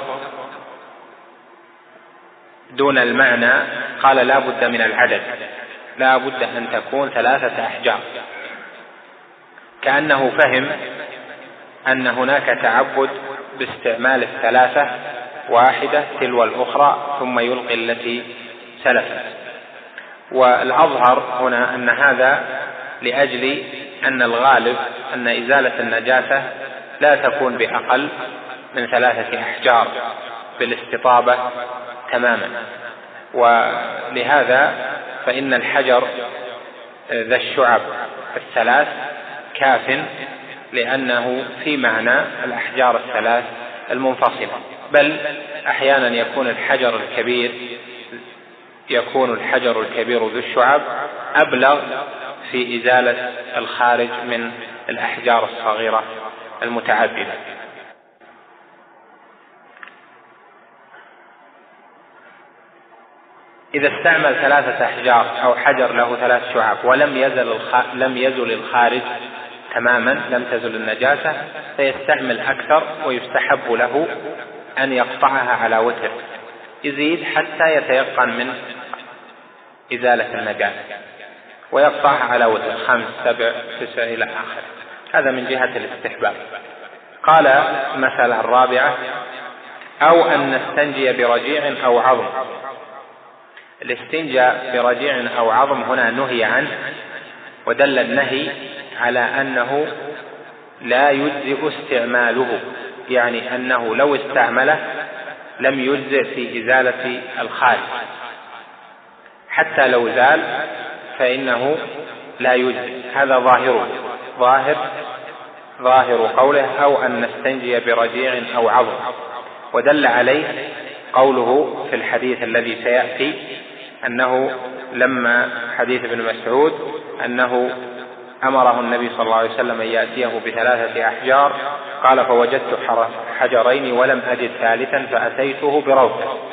دون المعنى قال لا بد من العدد، لا بد أن تكون 3 أحجار، كأنه فهم أن هناك تعبد باستعمال 3 واحدة تلو الأخرى ثم يلقي التي سلفت. والأظهر هنا أن هذا لأجل أن الغالب أن إزالة النجاسة لا تكون بأقل من 3 أحجار بالاستطابة تماما، ولهذا فإن الحجر ذا الشعب 3 كاف، لأنه في معنى الأحجار 3 المنفصلة. بل أحيانا يكون الحجر الكبير ذو الشعب أبلغ في إزالة الخارج من الأحجار الصغيرة المتعددة. إذا استعمل 3 أحجار أو حجر له 3 شعب ولم يزل الخارج تماما، لم تزل النجاسة، فيستعمل أكثر، ويستحب له أن يقطعها على وتر، يزيد حتى يتيقن من إزالة النجاسة، ويقطعها على وتر 5 7 9 إلى آخره. هذا من جهة الاستحباب. قال المسألة الرابعة: أو أن نستنجي برجيع أو عظم. الاستنجاء برجيع أو عظم هنا نهي عنه، ودل النهي على أنه لا يجزئ استعماله، يعني أنه لو استعمله لم يجزئ في إزالة الخارج، حتى لو زال فإنه لا يجزئ. هذا ظاهر قوله: أو أن نستنجي برجيع أو عظم. ودل عليه قوله في الحديث الذي سيأتي، أنه لما حديث ابن مسعود أنه أمره النبي صلى الله عليه وسلم أن يأتيه ب3 أحجار، قال: فوجدت حجرين ولم أجد ثالثا فأتيته بروثة.